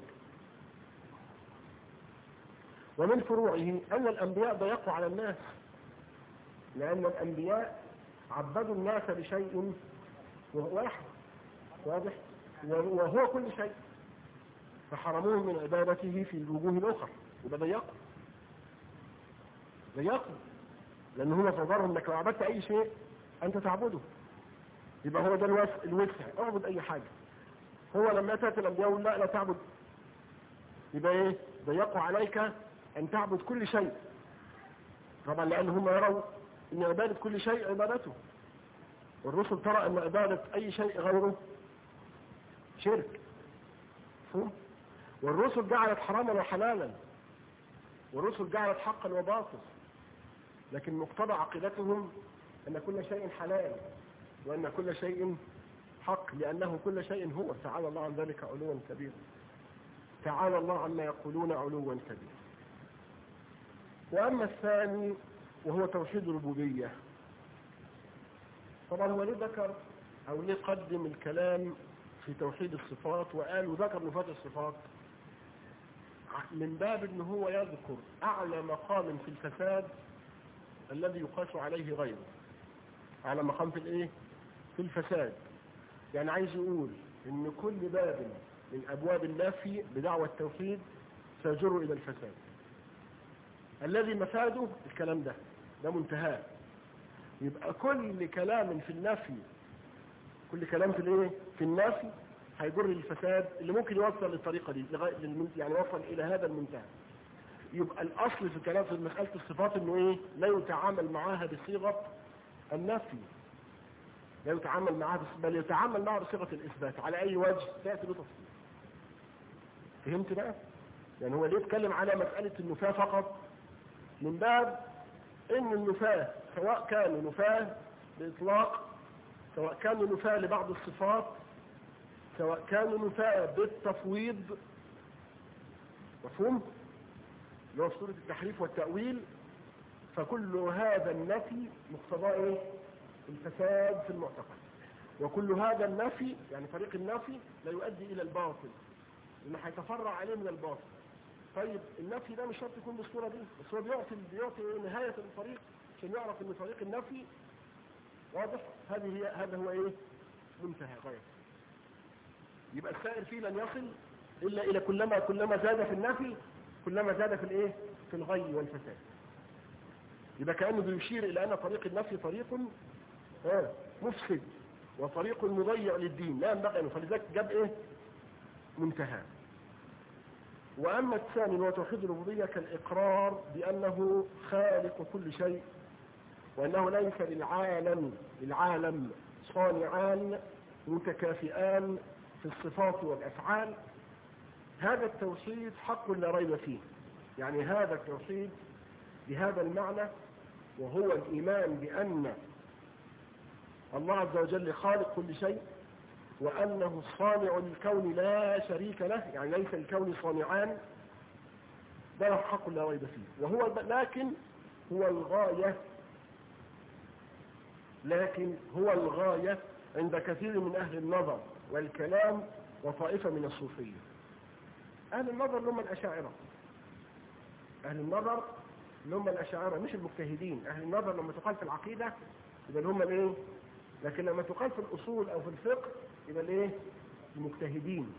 A: ومن فروعه أن الأنبياء ضيقوا على الناس، لأن الأنبياء عبدوا الناس بشيء واحد واضح، وهو كل شيء، فحرموهم من عبادته في الوجوه الأخرى، يبقى ضيقوا لأن هم في نظرهم انك لو عبدت أي شيء أنت تعبده، يبقى هو ده الوسع، اعبد أي حاجة. هو لما تأتي الأنبياء لا تعبد، يبقى ايه؟ ضيقوا عليك أن تعبد كل شيء، طبعا لأن هم يروا أن عبادة كل شيء عبادته، والرسل ترى أن عبادة أي شيء غيره شرك. والرسل جعلت حراما وحلالا، والرسل جعلت حقا وباطل، لكن مقتضى عقيدتهم أن كل شيء حلال وأن كل شيء حق، لأنه كل شيء هو، تعالى الله عن ذلك علوا كبيرا، تعالى الله عما يقولون علوا كبيرا. وأما الثاني وهو توحيد الربوبية، طبعا هو ليه ذكر أو ليه قدم الكلام في توحيد الصفات وقال وذكر نفاة الصفات من باب أنه هو يذكر أعلى مقام في الفساد الذي يقاس عليه غيره، أعلى مقام في الإيه؟ في الفساد. يعني عايز يقول أن كل باب من أبواب النفي بدعوى التوحيد سيجر إلى الفساد، الذي مفاده الكلام ده منتهاه. يبقى كل كلام في النفي، كل كلام في الايه؟ في النفي هيجر للفساد اللي ممكن يوصل للطريقة دي يعني يوصل الى هذا المنتهى. يبقى الاصل في الكلام في مسألة الصفات انه ايه؟ لا يتعامل معاها بصيغة النفي، لا يتعامل معاها بل يتعامل معها بصيغة الاثبات. على اي وجه؟ تأتي بتفصيل. فهمت بقى؟ يعني هو ليه يتكلم على مسألة النفاة فقط؟ من باب ان النفاة سواء كان نفاة بإطلاق، سواء كان نفاة لبعض الصفات، سواء كان نفاة بالتفويض، مفهوم؟ اللي هو صورة التحريف والتأويل، فكل هذا النفي مقتضاه ايه؟ الفساد في المعتقد. وكل هذا النفي يعني طريق النفي لا يؤدي الى الباطل، لانه هيتفرع عليه من الباطل. طيب النفي ده مش شرط يكون بالصورة دي، بس هو بيعطي نهاية الطريق عشان يعرف ان طريق النفي واضح، هذا هو ايه؟ منتهى غاية. يبقى السائر فيه لن يصل الا الى كلما زاد في النفي كلما زاد في الايه؟ في الغي والفساد. يبقى كأنه بيشير الى ان طريق النفي طريق مفسد وطريق مضيع للدين، لا ينبغي انه، فلذلك جاب ايه؟ منتهى. واما الثاني هو توحيد الربوبية كالاقرار بانه خالق كل شيء، وانه ليس للعالم صانعان متكافئان في الصفات والافعال. هذا التوحيد حق لا ريب فيه، يعني هذا التوحيد بهذا المعنى وهو الإيمان بأن الله عز وجل خالق كل شيء، وأنه الصانع للكون لا شريك له، يعني ليس الكون صانعان، ده حق لا ريب فيه. لكن هو الغاية عند كثير من أهل النظر والكلام وطائفة من الصوفية. أهل النظر هم الأشاعرة، مش المجتهدين. أهل النظر لما تقال في العقيدة يبقى هم الايه، لكن لما تقال في الأصول أو في الفقه يبقى الايه، المجتهدين.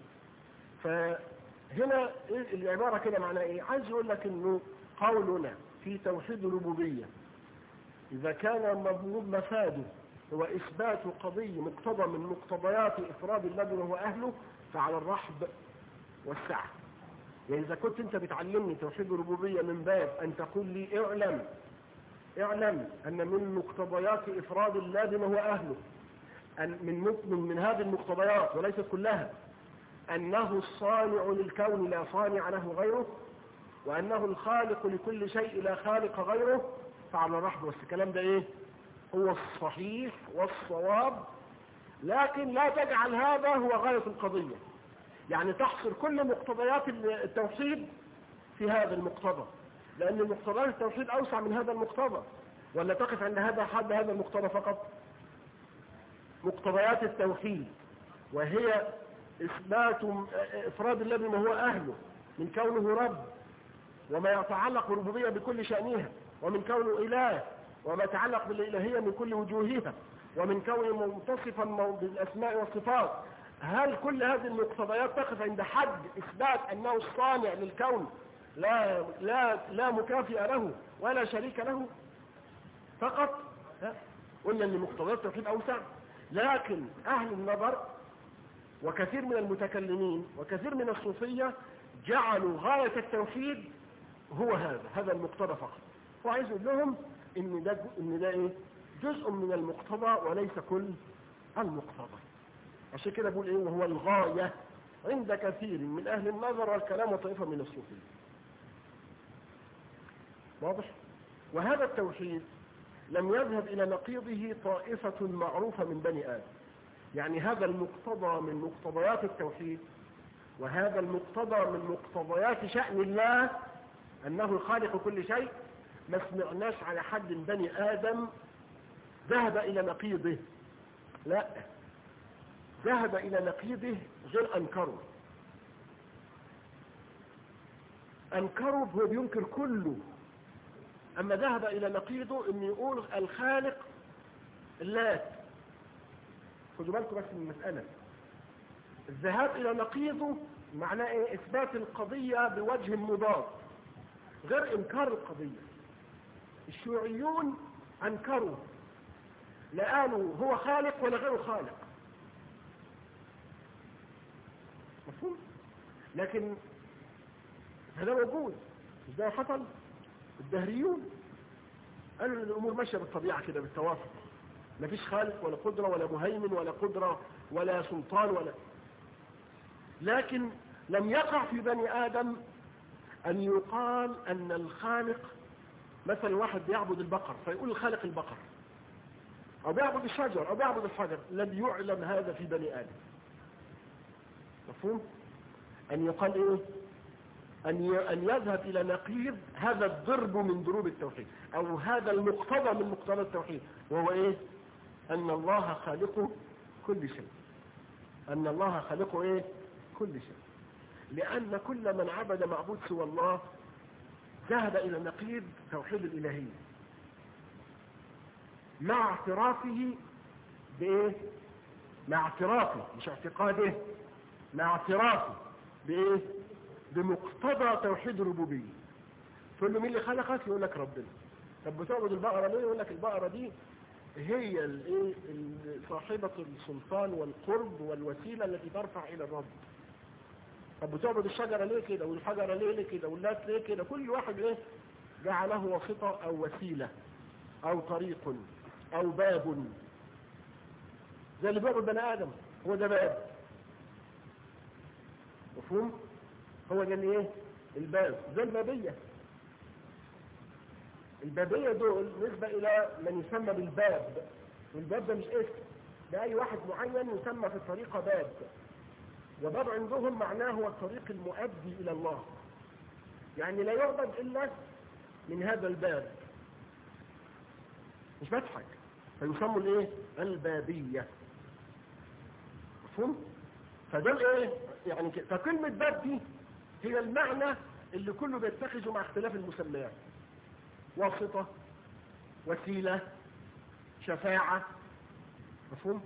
A: فهنا العبارة كده معناها ايه؟ عايز يقول لك انه قولنا في توحيد الربوبية إذا كان مفاده هو إثبات قضية مقتضى من مقتضيات إفراد الذي وهو أهله، فعلى الرحب والسعة. يعني إذا كنت أنت بتعلمني توحيد الربوبية من باب أن تقول لي اعلم أن من مقتضيات إفراد الذي وهو أهله، أن من هذه المقتضيات وليست كلها أنه الصانع للكون لا صانع له غيره، وأنه الخالق لكل شيء لا خالق غيره، فعلى الرحب والسعة. الكلام ده إيه؟ هو الصحيح والصواب، لكن لا تجعل هذا هو غاية القضية. يعني تحصر كل مقتضيات التوحيد في هذا المقتضى، لأن مقتضيات التوحيد أوسع من هذا المقتضى. ولا تقف عند هذا المقتضى فقط. مقتضيات التوحيد وهي إثبات إفراد الذي ما هو أهله من كونه رب، وما يتعلق بالربوبية بكل شأنها، ومن كونه إله، وما يتعلق بالإلهية من كل وجوهها، ومن كونه متصفا بالأسماء والصفات. هل كل هذه المقتضيات تقف عند حد إثبات أنه الصانع للكون لا مكافئ له ولا شريك له فقط؟ قلنا أن مقتضيات التوحيد أوسع. لكن أهل النظر وكثير من المتكلمين وكثير من الصوفية جعلوا غاية التوحيد هو هذا المقتضى فقط. وعايز يقول لهم إن ده إيه؟ جزء من المقتضى وليس كل المقتضى. عشان كده بقول إيه؟ وهو الغاية عند كثير من أهل النظر والكلام وطائفة من الصوفية. واضح؟ وهذا التوحيد لم يذهب إلى نقيضه طائفة معروفة من بني آدم. يعني هذا المقتضى من مقتضيات التوحيد، وهذا المقتضى من مقتضيات شأن الله أنه خالق كل شيء، ما سمعناش على حد بني آدم ذهب إلى نقيضه. لا، ذهب إلى نقيضه غير أنكروا هو بينكر كله. أما ذهب إلى نقيضه إن يقول الخالق اللات. خذوا بالكم بس من المسألة. الذهاب إلى نقيضه معناه إيه؟ إثبات القضية بوجه مضاد غير إنكار القضية. الشيوعيون أنكروا، لا قالوا هو خالق ولا غير خالق. مفهوم؟ لكن هذا موجود. مش ده حصل؟ الدهريون قالوا الأمور ماشية بالطبيعة كده بالتوافق، مفيش خالق ولا قدرة ولا مهيمن ولا قدرة ولا سلطان ولا. لكن لم يقع في بني آدم أن يقال أن الخالق مثلا واحد بيعبد البقر فيقول الخالق البقر، أو بيعبد الشجر أو بيعبد الحجر. لم يعلم هذا في بني آدم. مفهوم؟ أن يقال إيه؟ أن يذهب إلى نقيض هذا الضرب من ضروب التوحيد، أو هذا المقتضى من مقتضى التوحيد، وهو إيه؟ أن الله خالق كل شيء. أن الله خالق إيه؟ كل شيء. لأن كل من عبد معبود سوى الله ذهب إلى نقيض توحيد الإلهية مع اعترافه بإيه؟ مع اعترافه مش اعتقاده، مع اعترافه بإيه؟ بمقتضى توحيد الربوبية. تقول له مين اللي خلقك؟ يقول لك ربنا. طب بتعبد البقرة ليه؟ يقول لك البقرة دي هي صاحبة السلطان والقرب والوسيلة التي ترفع إلى الرب. طب بتعبد الشجرة ليه كده؟ والحجرة ليه كده؟ واللات ليه كده؟ كل واحد ايه جعله وسيطة أو وسيلة أو طريق أو باب. زي اللي بيعبد بني آدم، هو ده باب. مفهوم؟ هو ده ايه؟ الباب. زي البابية.
B: البابية دول نسبة إلى من يسمى بالباب، والباب ده مش اسم، ده أي واحد معين يسمى في الطريقة باب، وباب عندهم معناه هو الطريق المؤدي إلى الله، يعني لا يعبد إلا من هذا الباب، مش بضحك، فيسموا الايه؟ البابية. مفهوم؟ فدول ايه؟ يعني فكلمة باب دي هي المعنى اللي كله بيتخذه مع اختلاف المسميات، واسطة، وسيلة، شفاعة. مفهوم؟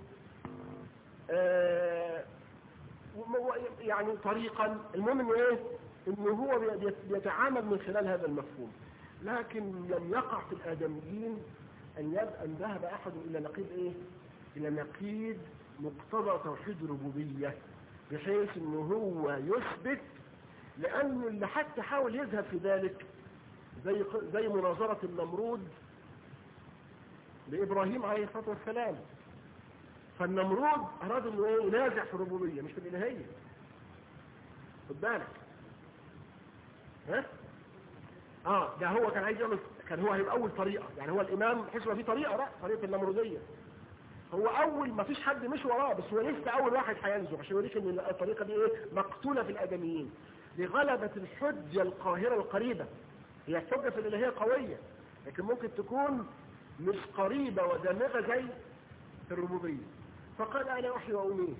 B: يعني طريقا، المهم انه ايه؟ انه هو بيتعامل من خلال هذا المفهوم. لكن لم يقع في الآدميين أن ذهب أحد إلى نقيض إيه؟ إلى نقيض مقتضى توحيد الربوبية، بحيث أنه هو يثبت، لأنه اللي حتى حاول يذهب في ذلك زي مناظرة النمرود لإبراهيم عليه الصلاة والسلام. فالنمرود أراد أنه إيه؟ ينازع في الربوبية مش في الإلهية. خد بالك. ها؟ ده هو كان عايز يعمل، كان هو هيبقى أول طريقة، يعني هو الإمام حسبه في طريقة بقى، طريقة النمرودية. هو أول ما فيش حد مش وراه، بس هو لسه أول واحد هينزل عشان يوريك إن الطريقة دي إيه؟ مقتولة في الآدميين لغلبة الحجة القاهرة القريبة. هي الحجة في الإلهية قوية، لكن ممكن تكون مش قريبة ودامغة زي في الربوبية. فقال أنا أحيي وأميت.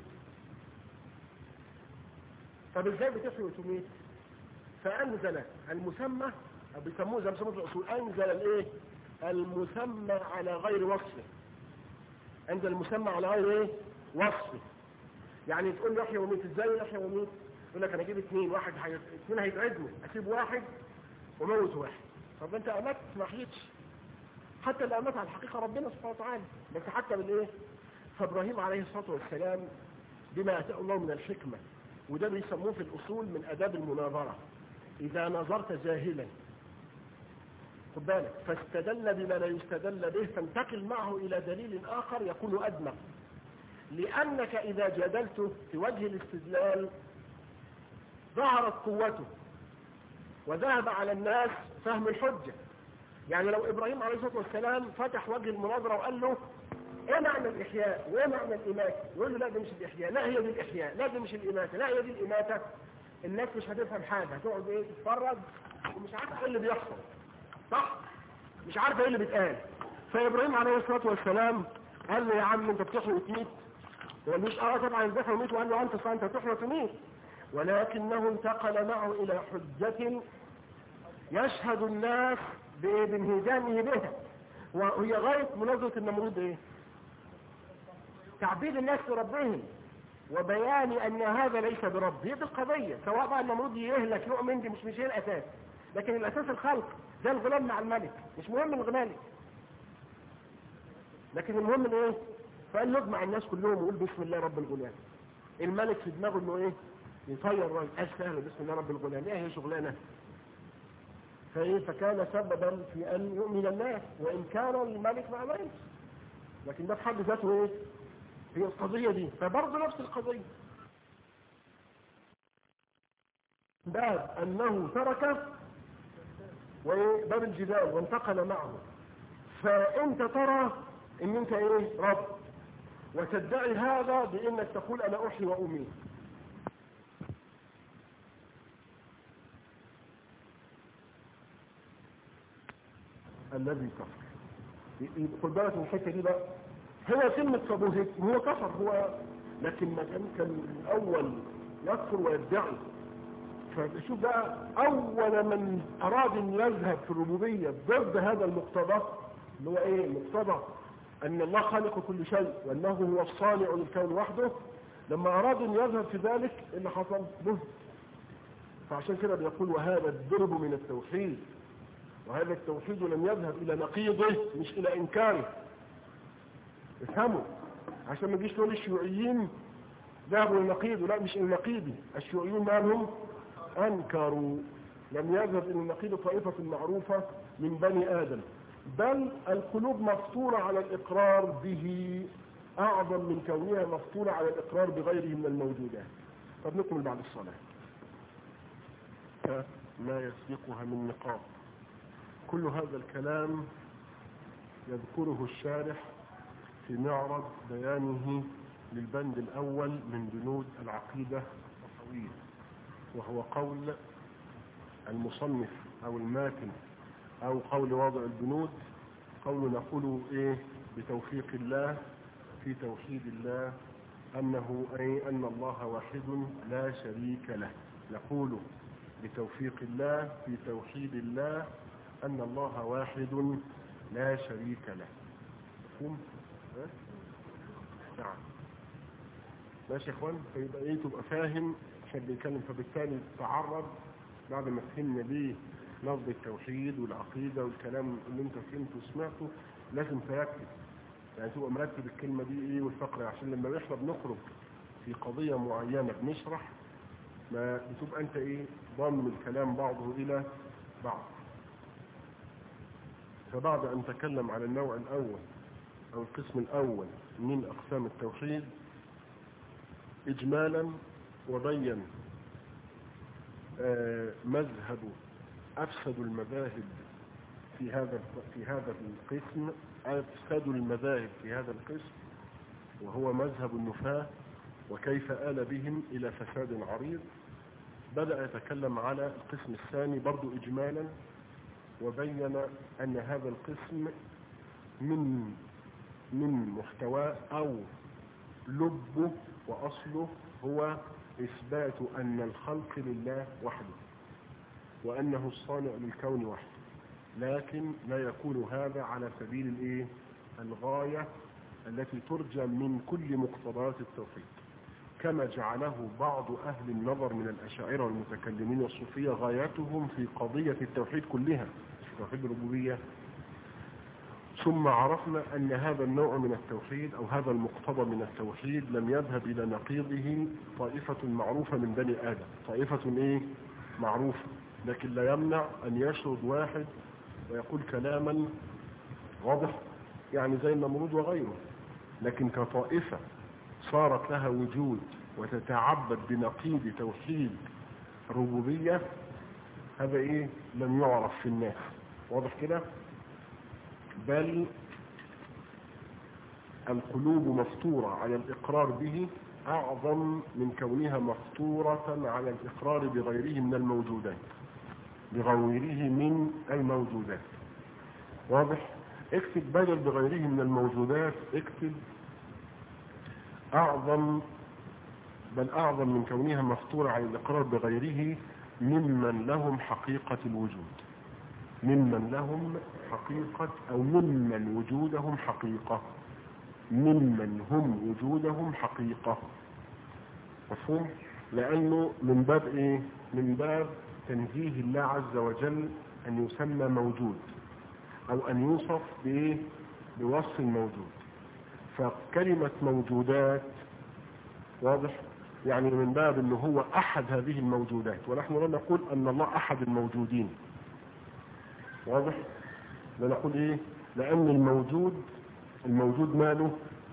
B: طب إزاي بتحيي وتميت؟ فأنزل المسمى، أو بيسموه زي ما بيسموه في الأصول، أنزل الإيه؟ المسمى على غير وصفه. أنزل المسمى على غير إيه؟ وصفه. يعني تقول له أحيي وأميت، إزاي أحيي وأميت؟ يقول لك أنا أجيب اثنين هيتعدموا، أسيب واحد وموت واحد. طب أنت أمت ما حيتش، حتى اللي أمت على الحقيقة ربنا سبحانه وتعالى، بس حتى بالإيه؟ فإبراهيم عليه الصلاة والسلام بما أتاه الله من الحكمة، وده بيسموه في الأصول من أداب المناظرة، إذا نظرت جاهلا خد بالك فاستدل بما لا يستدل به، فانتقل معه إلى دليل آخر يكون أدمغ، لأنك إذا جادلته في وجه الاستدلال ظهرت قوته وذهب على الناس فهم الحجة. يعني لو إبراهيم عليه الصلاة والسلام فتح وجه المناظرة وقال له ايه معنى الإحياء وايه معنى الإماتة، يقول له لا ده مش الإحياء، لا هي دي الإحياء، لا ده مش الإماتة، لا هي دي الإماتة، الناس مش هتفهم حاجة، هتقعد ايه تتفرج ومش عارفة ايه اللي بيحصل، صح؟ مش عارفة ايه اللي بيتقال. فإبراهيم عليه الصلاة والسلام قال له يا عم انت بتحيي وتميت؟ هو مش طبعا بتحيي وتميت، وقال له انت بتحيي وتميت، ولكنه انتقل معه إلى حجة يشهد الناس بانهزامه بها، وهي غاية مناظرة النمرود ايه؟ تعبيد الناس لربهم وبيان ان هذا ليس برب. هي دي القضية، سواء بقى النمرود يهلك يؤمن دي مش هي الاساس، لكن الاساس الخلق زي الغلام مع الملك، مش مهم الملك، لكن المهم ايه؟ فقال يجمع الناس كلهم ويقول بسم الله رب الغلام. الملك في دماغه انه ايه؟ يطير الراجل، سهل بسم الله رب الغلام، ايه هي شغلانه؟ فكان سببا في ان يؤمن الناس وان كان الملك ما امنش، لكن ده في حد ذاته ايه؟ هي القضية دي. فبرضه نفس القضية، باب أنه ترك وباب الجدال وانتقل معه. فأنت ترى أن أنت إيه؟ رب، وتدعي هذا بأنك تقول أنا أحيي وأميت. الذي كفر، خد بالك من الحتة دي بقى، هو كلمة صبوهت هو كفر، هو لكن ما كان الأول يكفر ويدعي. فشوف بقى أول من أراد أن يذهب في الربوبية ضد هذا المقتضى اللي هو إيه؟ مقتضى أن الله خالق كل شيء وأنه هو الصانع للكون وحده، لما أراد أن يذهب في ذلك اللي حصل به. فعشان كده بيقول وهذا الضرب من التوحيد، وهذا التوحيد لم يذهب إلى نقيضه مش إلى إنكاره. افهموا عشان ما تجيش تقول الشيوعيين ذهبوا للنقيض، لا مش النقيضي، الشيوعيين مالهم أنكروا، لم يذهب إلى النقيض طائفة معروفة من بني آدم، بل القلوب مفطورة على الإقرار به أعظم من كونها مفطورة على الإقرار بغيره من الموجودات. طب نكمل بعد الصلاة. ما يسبقها من نقاط،
A: كل هذا الكلام يذكره الشارح في معرض بيانه للبند الأول من بنود العقيدة الطويل، وهو قول المصنف أو الماتن أو قول واضع البنود، قول نقول بتوفيق الله في توحيد الله أنه أن الله واحد لا شريك له. نقول بتوفيق الله في توحيد الله أن الله واحد لا شريك له. مفهوم؟ نعم. ماشي يا اخوان؟ فيبقى تبقى فاهم عشان بيتكلم، فبالتالي تعرض بعد ما فهمنا ليه لفظ التوحيد والعقيدة والكلام اللي انت فهمته وسمعته، لازم تركز، يعني تبقى مرتب الكلمة دي والفقرة، عشان لما احنا بنخرج في قضية معينة بنشرح ما بتبقى انت ضم الكلام بعضه الى بعض. فبعد ان تكلم على النوع الاول او القسم الاول من اقسام التوحيد اجمالا، وبين مذهب افسد المذاهب في هذا القسم، افسد المذاهب في هذا القسم، وهو مذهب النفاة، وكيف آل بهم الى فساد عريض. بدأ يتكلم على القسم الثاني برضو اجمالا، وبين ان هذا القسم من محتواه او لبه واصله هو اثبات ان الخلق لله وحده، وانه الصانع للكون وحده، لكن لا يكون هذا على سبيل الغاية التي ترجى من كل مقتضيات التوحيد، كما جعله بعض اهل النظر من الاشاعرة والمتكلمين والصوفية غايتهم في قضية التوحيد كلها، توحيد الربوبية. ثم عرفنا أن هذا النوع من التوحيد أو هذا المقتضى من التوحيد لم يذهب إلى نقيضه طائفة معروفة من بني آدم، طائفة معروفة، لكن لا يمنع أن يشرد واحد ويقول كلاما واضح، يعني زي النمرود وغيره، لكن كطائفة صارت لها وجود وتتعبد بنقيض توحيد الربوبية، هذا لم يعرف في الناس، واضح كده؟ بل القلوب مفطورة على الإقرار به أعظم من كونها مفطورة على الإقرار بغيره من الموجودات، واضح؟ اكتب بدل بغيره من الموجودات، اكتب أعظم، بل أعظم من كونها مفطورة على الإقرار بغيره ممن لهم حقيقة الوجود، ممن لهم حقيقة أو ممن وجودهم حقيقة، ممن هم وجودهم حقيقة. مفهوم؟ لأنه من باب من باب تنزيه الله عز وجل أن يسمى موجود أو أن يوصف بوصف موجود. فكلمة موجودات واضح، يعني من باب أنه هو أحد هذه الموجودات، ونحن لا نقول أن الله أحد الموجودين، واضح؟ لا نقول لأن الموجود ماله؟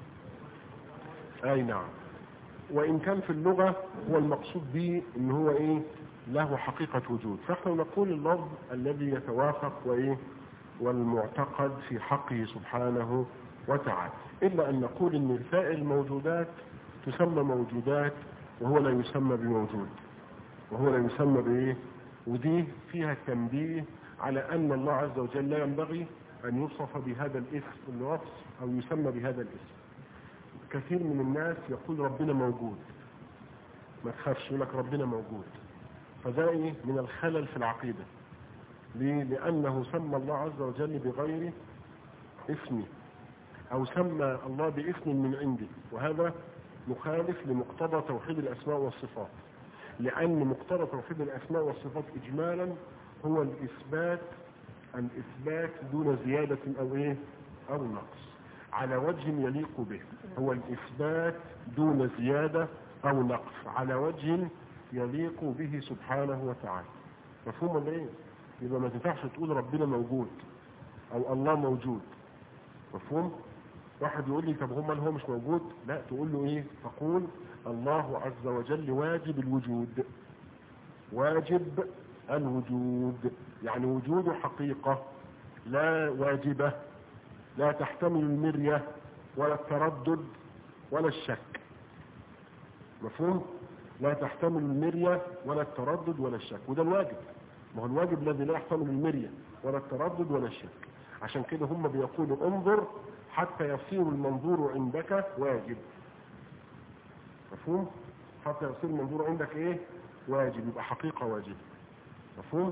A: نعم، وإن كان في اللغة هو المقصود به إن هو له حقيقة وجود، فإحنا نقول اللفظ الذي يتوافق والمعتقد في حقه سبحانه وتعالى، إلا أن نقول إن سائر الموجودات تسمى موجودات وهو لا يسمى بموجود، وهو لا يسمى ودي فيها تنبيه على أن الله عز وجل لا ينبغي أن يوصف بهذا الاسم الوصف أو يسمى بهذا الاسم. كثير من الناس يقول ربنا موجود، ما تخافش، يقول لك ربنا موجود، فده من الخلل في العقيدة. ليه؟ لأنه سمى الله عز وجل بغير اسمه، أو سمى الله باسم من عنده، وهذا مخالف لمقتضى توحيد الأسماء والصفات، لأن مقتضى توحيد الأسماء والصفات إجمالا هو الإثبات دون زيادة أو نقص على وجه يليق به، هو الإثبات دون زيادة أو نقص على وجه يليق به سبحانه وتعالى. مفهوم ولا يبقى ما تنفعش تقول ربنا موجود أو الله موجود. مفهوم؟ واحد يقول لي طب هو مش موجود؟ لا، تقول له تقول الله عز وجل واجب الوجود، واجب الوجود يعني وجوده حقيقة،
B: لا واجبة، لا تحتمل المرية ولا التردد ولا الشك. مفهوم؟ لا تحتمل المرية ولا التردد ولا الشك، وده الواجب. ما هو الواجب الذي لا يحتمل المرية ولا التردد ولا الشك. عشان كده هم بيقولوا انظر حتى يصير المنظور عندك واجب. مفهوم؟ حتى يصير المنظور عندك ايه؟ واجب، يبقى حقيقة واجب. مفهوم؟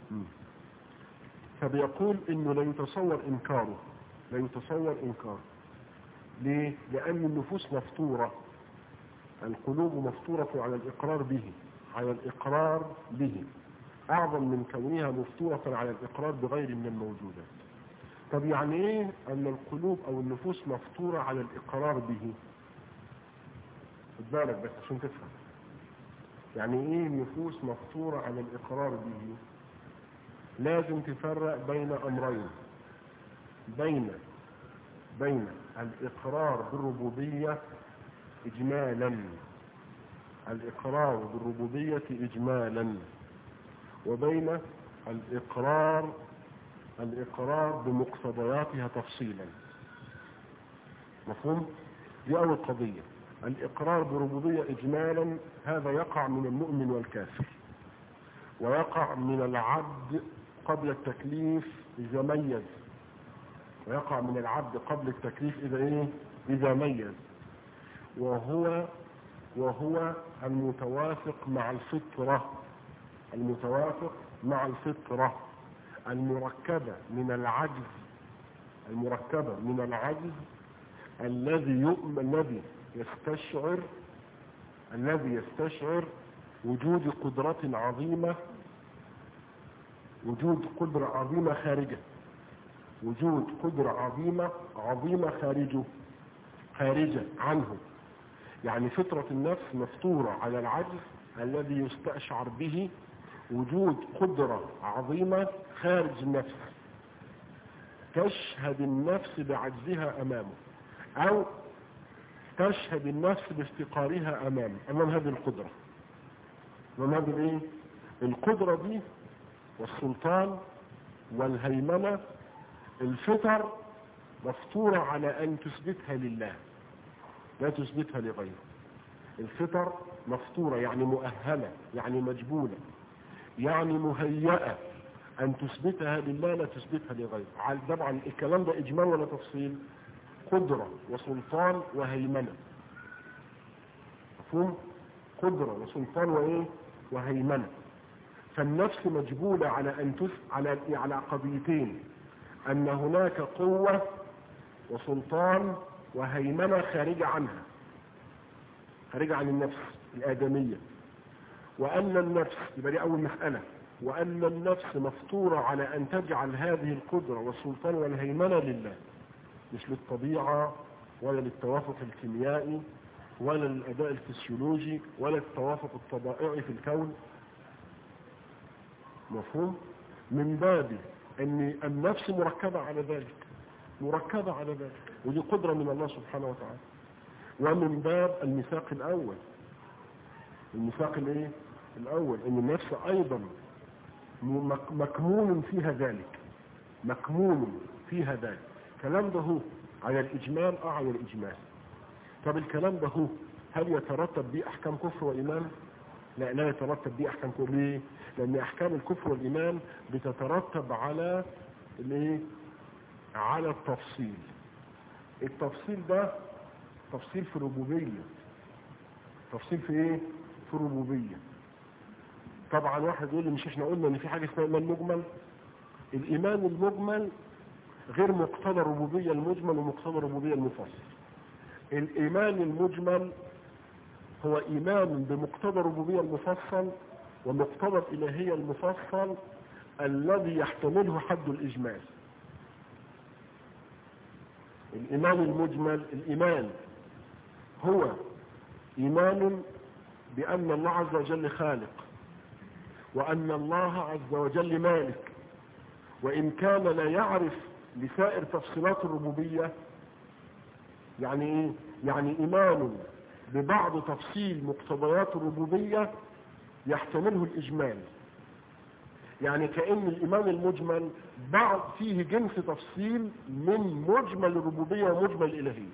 B: فبيقول انه لا يتصور انكاره، لا يتصور انكاره. ليه؟ لان النفوس مفطورة، القلوب مفطورة على الاقرار به، على الاقرار به اعظم من كونها مفطورة على الاقرار بغير من الموجودات. طب يعني ايه ان القلوب او النفوس مفطورة على الاقرار به؟ خد بالك بس عشان تفهم يعني ايه النفوس مفطورة على الاقرار به. لازم تفرق بين امرين، بين الاقرار بالربوبية اجمالا، الاقرار بالربوبية اجمالا، وبين الاقرار بمقتضياتها تفصيلا. مفهوم؟ دي اول قضية. الاقرار بربوبية اجمالا هذا يقع من المؤمن والكافر، ويقع من العبد قبل التكليف اذا ميز، ويقع من العبد قبل التكليف اذا ايه؟ اذا ميز. وهو المتوافق مع الفطرة، المتوافق مع الفطرة المركبة من العجز الذي يستشعر وجود قدرة عظيمة، وجود قدرة عظيمة خارجة، وجود قدرة عظيمة خارجة عنه. يعني فطرة النفس مفطورة على العجز الذي يستشعر به وجود قدرة عظيمة خارج النفس، تشهد النفس بعجزها أمامه، أو تشهد النفس بافتقارها أمام هذه القدرة. أمام هذه الإيه؟ القدرة دي والسلطان والهيمنة. الفطر مفطورة على أن تثبتها لله، لا تثبتها لغيره. الفطر مفطورة يعني مؤهلة، يعني مجبولة، يعني مهيئة أن تثبتها لله لا تثبتها لغيره. طبعا الكلام ده إجمال ولا تفصيل؟ قدرة وسلطان وهيمنة. مفهوم؟ قدرة وسلطان وإيه؟ وهيمنة. فالنفس مجبولة على قضيتين، أن هناك قوة وسلطان وهيمنة خارجة عنها، خارجة عن النفس الآدمية. وأن النفس، يبقى دي أول مسألة، وأن النفس مفطورة على أن تجعل هذه القدرة والسلطان والهيمنة لله، مش للطبيعة ولا للتوافق الكيميائي ولا للأداء الفسيولوجي ولا التوافق الطبائعي في الكون. مفهوم؟ من باب أن النفس مركبة على ذلك، ودي قدرة من الله سبحانه وتعالى. ومن باب الميثاق الأول، أن النفس أيضا مكمون فيها ذلك. الكلام ده هو على الإجمال، على الإجمال. طب الكلام ده هو هل يترتب به أحكام كفر وإيمان؟ لا يترتب به أحكام كفر. ليه؟ لأن أحكام الكفر والإيمان بتترتب على التفصيل. التفصيل ده تفصيل في الربوبية. تفصيل في ايه؟ في الربوبية. طبعا واحد يقول لي مش احنا قلنا ان في حاجة اسمها ايمان مجمل؟ الايمان المجمل غير مقتضى الربوبية المجمل ومقتضى الربوبية المفصل. الايمان المجمل هو ايمان بمقتضى الربوبية المفصل ومقتضى الالهية المفصل الذي يحتمله حد الاجمال. الايمان المجمل، الايمان هو ايمان بان الله عز وجل خالق، وان الله عز وجل مالك، وان كان لا يعرف لسائر تفصيلات الربوبية. يعني ايه؟ يعني ايمان ببعض تفصيل مقتضيات الربوبية يحتمله الاجمال.
A: يعني كأن الإيمان المجمل بعض فيه جنس تفصيل من مجمل الربوبية ومجمل الإلهية.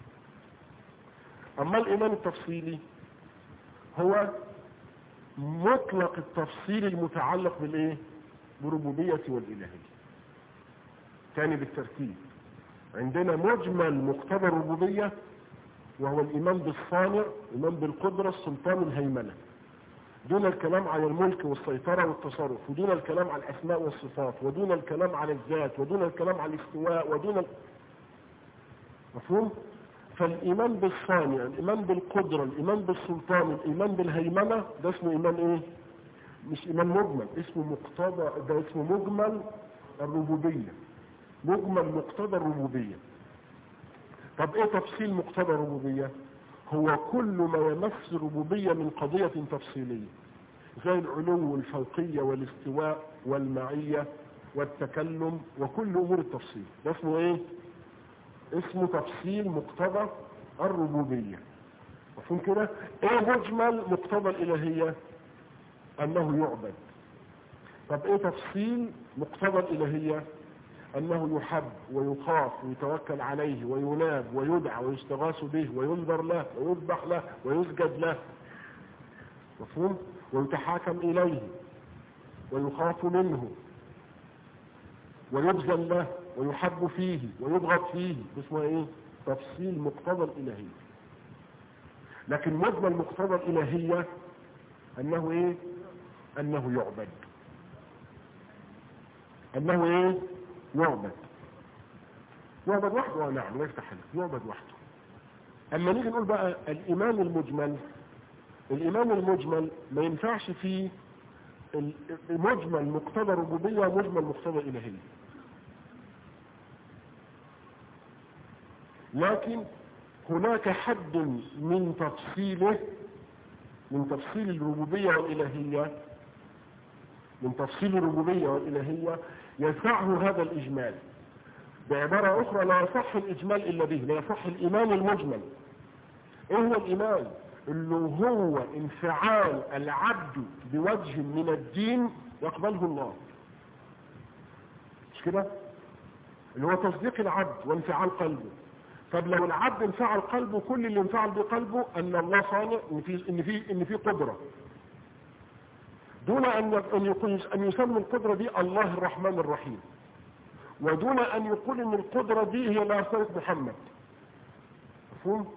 A: أما الإيمان التفصيلي هو مطلق التفصيل المتعلق بالإيه؟ بربوبية والإلهية. تاني بالترتيب، عندنا مجمل مقتضى الربوبية وهو الإيمان بالصانع، الإيمان بالقدرة، السلطان، الهيمنة، دون الكلام عن الملك والسيطرة والتصرف، ودون الكلام عن الأسماء والصفات، ودون الكلام عن الذات، ودون الكلام عن الاستواء، مفهوم؟ فالإيمان بالصانع، الإيمان بالقدرة، الإيمان بالسلطان، الإيمان بالهيمنة، ده اسمه إيمان إيه؟ مش إيمان مجمل، اسمه مقتضى، ده اسمه مجمل الربوبية، مجمل مقتضى الربوبية. طب إيه تفصيل مقتضى الربوبية؟ هو كل ما يمس الربوبية من قضية تفصيلية، زي العلو والفوقية والاستواء والمعية والتكلم وكل أمور التفصيل، ده اسمه إيه؟ اسمه تفصيل مقتضى الربوبية. مفهوم كده؟ ايه مجمل مقتضى الإلهية؟ أنه يعبد. طب ايه تفصيل مقتضى الإلهية؟ أنه يحب ويخاف ويتوكل عليه ويناب ويدعى ويستغاث به وينذر له ويذبح له ويسجد له. مفهوم؟ ويتحاكم إليه ويخاف منه ويبذل له ويحب فيه ويبغض فيه، اسمه ايه؟ تفصيل مقتضى الإلهية. لكن مجمل مقتضى الإلهية أنه ايه؟ أنه يعبد. أنه ايه؟ يعبد. يعبد وحده. نعم، لا يفتح لك، يعبد وحده. أما نيجي نقول بقى الإيمان المجمل، الإيمان المجمل ما ينفعش فيه مجمل مقتضى الربوبية ومجمل مقتضى الإلهية، لكن هناك حد من تفصيله، من تفصيل الربوبية والإلهية، من تفصيل الربوبية والإلهية يسعه هذا الإجمال. بعبارة أخرى، لا يصح الإجمال إلا به، لا يصح الإيمان المجمل. إيه هو الإيمان؟ اللي هو انفعال العبد بوجه من الدين يقبله الله، مش كده؟ اللي هو تصديق العبد وانفعال قلبه. طب لو العبد انفعل قلبه، كل اللي انفعل بقلبه ان الله صانع، ان في قدرة، دون ان يسمي القدرة دي الله الرحمن الرحيم، ودون ان يقول ان القدرة دي هي لا صارت محمد. مفهوم؟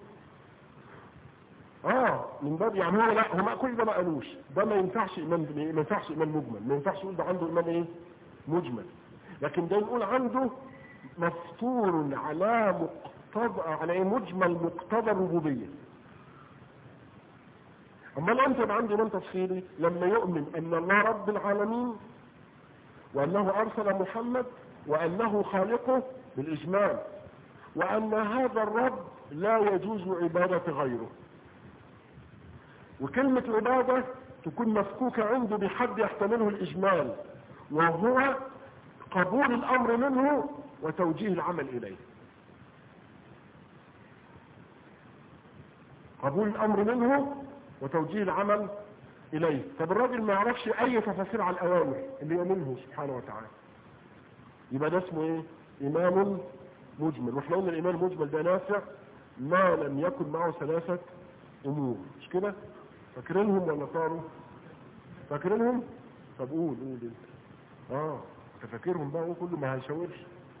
A: من باب يعني هو لا، هو كل ده ما قالوش، ده ما ينفعش ايمان، ما ينفعش ايمان مجمل، ما ينفعش يقول ده عنده ايمان ايه؟ مجمل. لكن ده نقول عنده مفطور على على مجمل مقتضى الربوبية. اما الان يبقى عندي ايمان تفصيلي لما يؤمن ان الله رب العالمين، وانه ارسل محمد، وانه خالقه بالاجمال، وان هذا الرب لا يجوز عبادة غيره. وكلمة عبادة تكون مفكوكة عنده بحد يحتمله الإجمال، وهو قبول الأمر منه وتوجيه العمل إليه. قبول الأمر منه وتوجيه العمل إليه. طب الراجل ما يعرفش أي تفاصيل على الأوامر اللي يؤمنه سبحانه وتعالى، يبقى ده اسمه إيه؟ إيمان مجمل. واحنا قلنا الإيمان المجمل ده نافع ما لم يكن معه ثلاثة أمور، مش كده؟ فاكرينهم ولا صاروا؟ فاكرينهم؟ طب قول انت. انت فاكرهم بقى، كله ما هيشاورش.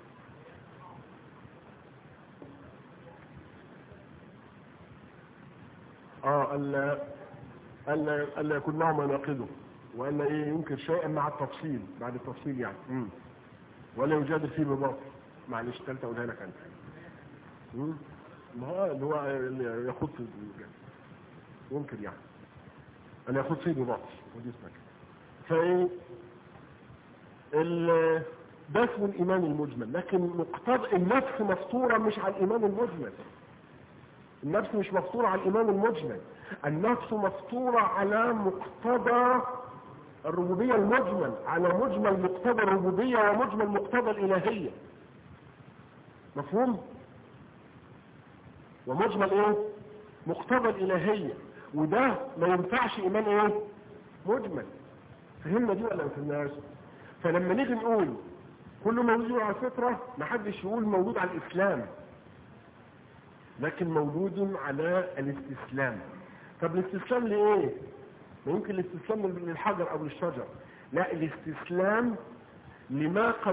A: ألا يكون معه ما يناقضه، وألا إيه ينكر شيئا مع التفصيل، بعد التفصيل يعني. ولا يجادل فيه بباطل. معلش تالتة أقولها لك أنت. ما هو اللي هو يخوض في ينكر يعني، أن يخوض فيه بباطل، ودي اسمك. فإيه ده اسمه الإيمان المجمل. لكن مقتضى النفس مفطورة مش على الإيمان المجمل. النفس مش مفطورة على الإيمان المجمل، النفس مفطورة على مقتضى الربوبية المجمل، على مجمل مقتضى الربوبية ومجمل مقتضى الإلهية. مفهوم؟ ومجمل ايه؟ مقتضى الإلهية. وده ما ينفعش إيمان ايه؟ مجمل. فهمنا دي ولا ما فهمناش؟
B: فلما نيجي نقول كل مولود على الفطرة، ما حدش يقول مولود على الإسلام، لكن مولود على الاستسلام. طب الاستسلام لإيه؟ ممكن الاستسلام للحجر أو للشجر، لا، الاستسلام لما قد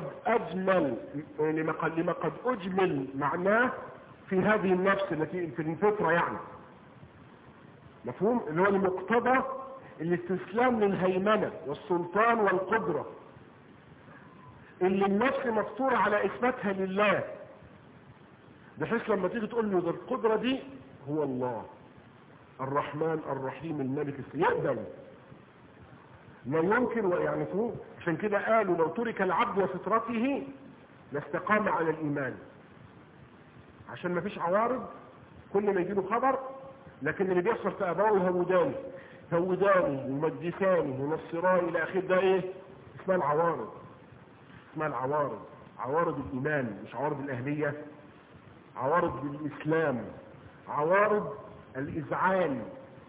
B: أجمل معناه في هذه النفس التي في الفطرة يعني. مفهوم؟ اللي هو المقتضى الاستسلام للهيمنة والسلطان والقدرة اللي النفس مفطورة على إثباتها لله، بحيث لما تيجي تقول له ده القدرة دي هو الله الرحمن الرحيم الملك يقبل، لا ينكر يعني فوق. عشان كده قالوا لو ترك العبد وفطرته لاستقام على الإيمان، عشان ما فيش عوارض، كل ما يجيله خبر. لكن اللي بيحصل في أبوه هوداني ومجدساني ونصراني إلى آخر ده إيه؟ اسمها العوارض، اسمها العوارض، عوارض الإيمان، مش عوارض الأهلية، عوارض الإسلام، عوارض الإذعان.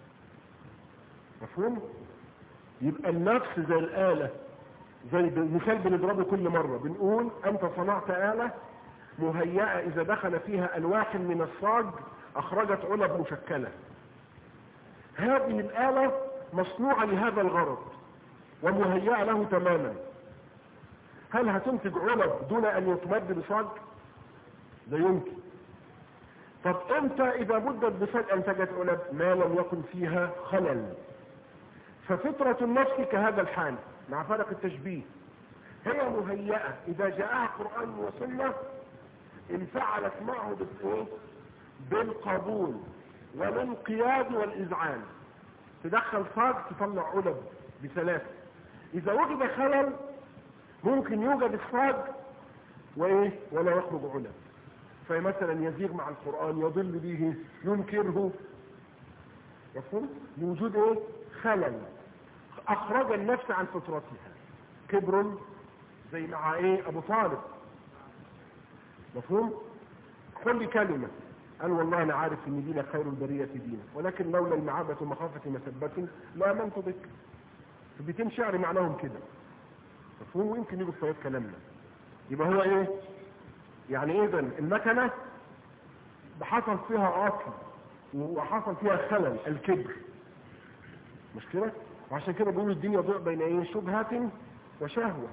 B: مفهوم؟ يبقى النفس زي الآلة، زي مثال بنضربه كل مرة، بنقول أنت صنعت آلة مهيئة إذا دخل فيها ألواح من الصاج أخرجت علب مشكلة. هذه الآلة مصنوعة لهذا الغرض ومهيئة له تماما. هل هتنتج علب دون أن يتمد بصاج؟ لا يمكن. طب امتى إذا مدت بصاج أنتجت علب؟ ما لم يكن فيها خلل. ففطرة النفس كهذا الحال مع فرق التشبيه، هي مهيئة إذا جاءها قرآن وسنة انفعلت معه بالقبول والانقياد والإذعان، تدخل صاج تطلع علب بثلاثة. إذا وجد خلل ممكن يوجد الصاج ولا يخرج علب، فمثلا يزيغ مع القرآن، يضل به، ينكره. مفهوم؟ لوجود خلل أخرج النفس عن فطرتها. كبر زي مع أبو طالب. مفهوم؟ كل كلمة قال والله أنا عارف إن دينك خير البرية دينك، ولكن لولا المعابة ومخافة مسبة لا آمنت بك. بيتين شعر معناهم كده. مفهوم؟ ويمكن يجوا في كلامنا. يبقى هو يعني إذا المكنة حصل فيها عطل وحصل فيها خلل، الكبر. مش كده؟ وعشان كده بيقولوا الدنيا ضيع بين شبهة وشهوة.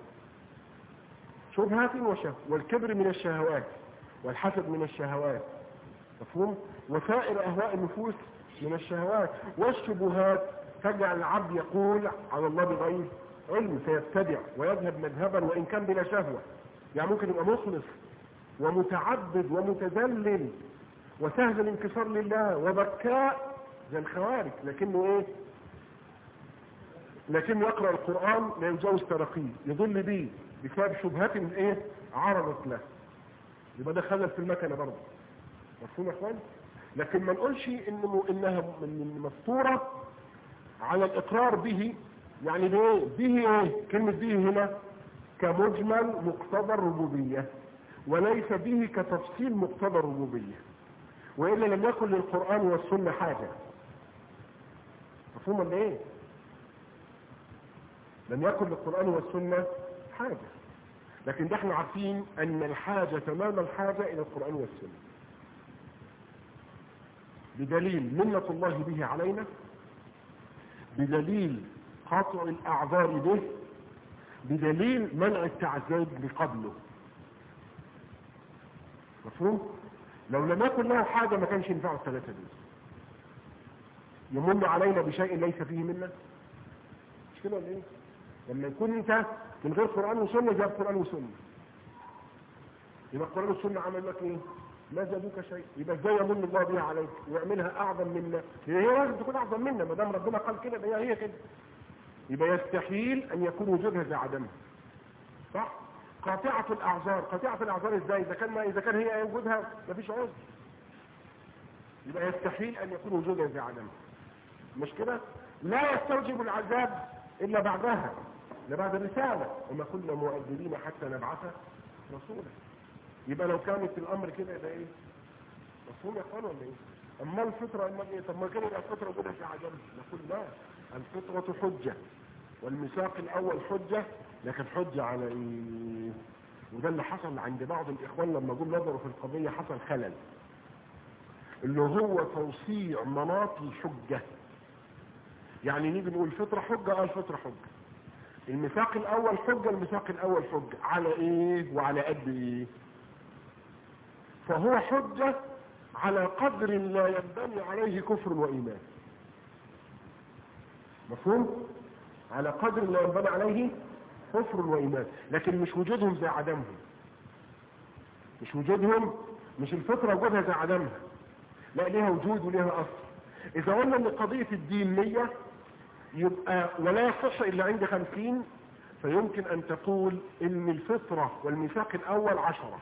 B: شبهة وشهوة، والكبر من الشهوات والحسد من الشهوات. مفهوم؟ وسائر أهواء النفوس من الشهوات. والشبهات تجعل العبد يقول على الله بغير علم، فيبتدع ويذهب مذهبا وإن كان بلا شهوة. يعني ممكن يبقى مخلص ومتعبد ومتذلل وسهل الانكسار لله وبكاء زي الخوارج، لكنه يقرأ القرآن لا يجاوز ترقيه، يضل به بسبب شبهات عرضت له. يبقى ده خلل في المكنة برضه. مفهوم يا اخوان؟ لكن ما نقولش انها مفطورة على الاقرار به. يعني به كلمة به هنا كمجمل مقتضى الربوبية، وليس به كتفصيل مقتضى الربوبية، وإلا لم يكن للقرآن والسنة حاجة. مفهوم ولا ايه؟ لم يكن للقرآن والسنة حاجة، لكن نحن عارفين أن الحاجة تمام الحاجة إلى القرآن والسنة، بدليل منة الله به علينا، بدليل قطع الأعذار به، بدليل منع التعذيب قبله. مفهوم؟ لو لم يكن له حاجة ما كانش ينفعه الثلاثة دي. يمن علينا بشيء ليس فيه منا، مش كده ولا ايه؟ لما يكون انت من غير قرآن وسنة جاب قرآن وسنة، يبقى القرآن والسنة عمل لك ايه؟ ما زادوك شيء. يبقى ازاي يمن الله بها عليك ويعملها اعظم منا؟ هي لازم تكون اعظم منا، ما دام ربنا قال كده يبقى هي كده. يبقى يستحيل ان يكون وجودها زي عدمها. صح؟ قاطعة الاعذار. قاطعة الاعذار ازاي؟ اذا كان هي وجودها مفيش عذر، يبقى يستحيل ان يكون وجودها زي عدمها. مش كده؟ لا يستوجب العذاب الا بعدها، الا بعد الرسالة، وما كنا مؤذبين حتى نبعث رسولا. يبقى لو كانت الامر كده يبقى ايه؟ مفهوم يا اخوان ولا ايه؟ اما الفطرة طب ما كانت الفطرة وجودها زي عدمها، نقول لا، الفطرة حجة، والميثاق الاول حجة، لكن حجة على ايه؟ وده اللي حصل عند بعض الاخوان لما جم نظروا في القضية، حصل خلل اللي هو توسيع مناط الحجة. يعني نيجي نقول الفطرة حجة، الفطرة حجة، الميثاق الاول حجة، الميثاق الاول حجة على ايه وعلى قد ايه؟ فهو حجة على قدر لا ينبني عليه كفر وايمان. مفهوم؟ على قدر لا ينبني عليه كفر وايمان، لكن مش وجودهم زي عدمهم. مش وجودهم، مش الفطرة وجودها زي عدمها، لا، ليها وجود وليها اصل. اذا قلنا ان قضية الدين 100 يبقى ولا يصح الا عند 50، فيمكن ان تقول ان الفطرة والميثاق الاول 10.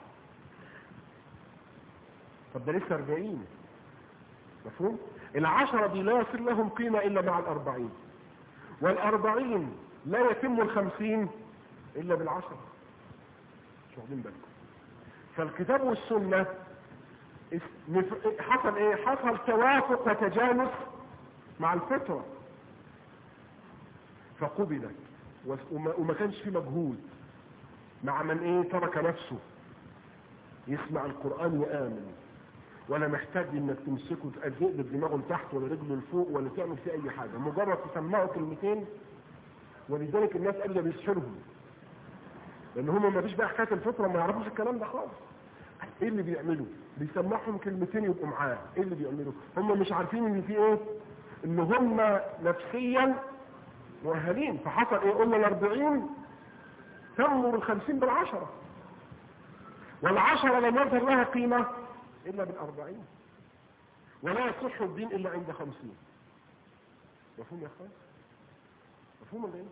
B: طب ده لسه 40. مفهوم؟ 10 دي لا يصير لهم قيمة الا مع 40، وال40 لا يتم 50 الا 10. مش واخدين بالكم؟ فالكتاب والسنة حصل ايه؟ حصل توافق وتجانس مع الفطرة فقبلت، وما كانش في مجهود مع من ايه ترك نفسه يسمع القرآن وآمن، ولا محتاج انك تمسكه تقدر دماغه لتحت ولا رجله لفوق ولا تعمل فيه اي حاجة، مجرد تسمعه كلمتين. ولذلك الناس قال بيسحرهم، لان هم ما فيش بقى حكايه الفطره، ما يعرفوش الكلام ده خالص. ايه اللي بيعملوا؟ بيسمعهم كلمتين يبقوا معاه. ايه اللي بيعملوا؟ هم مش عارفين ان في ايه، ان هم نفسيا مؤهلين. فحصل ايه؟ قلنا ال40 تموا ال50 بال10، وال10 لم يظهر لها قيمه الا بال40، ولا يصح الدين الا عند 50. مفهوم يا اخوان؟ مفهوم ولا ايه؟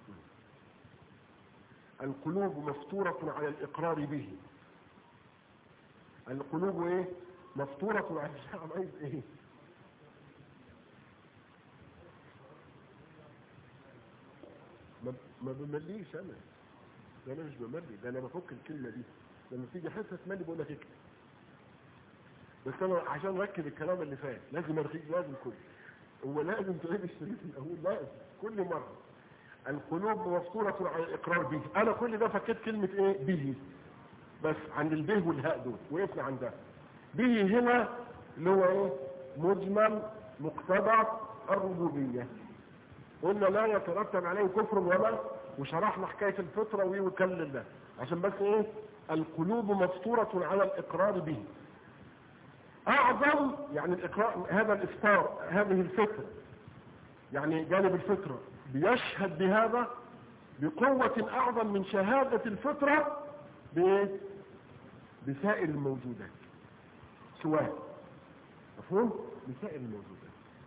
B: القلوب مفطورة على الإقرار به. القلوب ايه؟ مفطورة على الشعب. عايز ايه؟ ما بمليش انا، ده انا مش بملي، ده انا بفك الكلمة دي لما تيجي حصة مالي بقول لك اكتب. بس انا عشان اركب الكلام اللي فات لازم لازم هو لازم تعيد الشريط الاول، لازم كل مرة. القلوب مفطورة على الإقرار به. أنا كل ده فكيت كلمة إيه؟ به، بس عند البه والهاء دول وقفنا عندها. به هنا اللي هو إيه؟ مجمل مقتضى الربوبية. قلنا لا يترتب عليه كفر ولا، وشرحنا حكاية الفطرة وكلل ده عشان بس إيه؟ القلوب مفطورة على الإقرار به. أعظم يعني الإقرار، هذا الإفطار، هذه الفطرة، يعني جانب الفطرة بيشهد بهذا بقوة أعظم من شهادة الفطرة بسائر الموجودات سواء. مفهوم؟ بسائر الموجودات.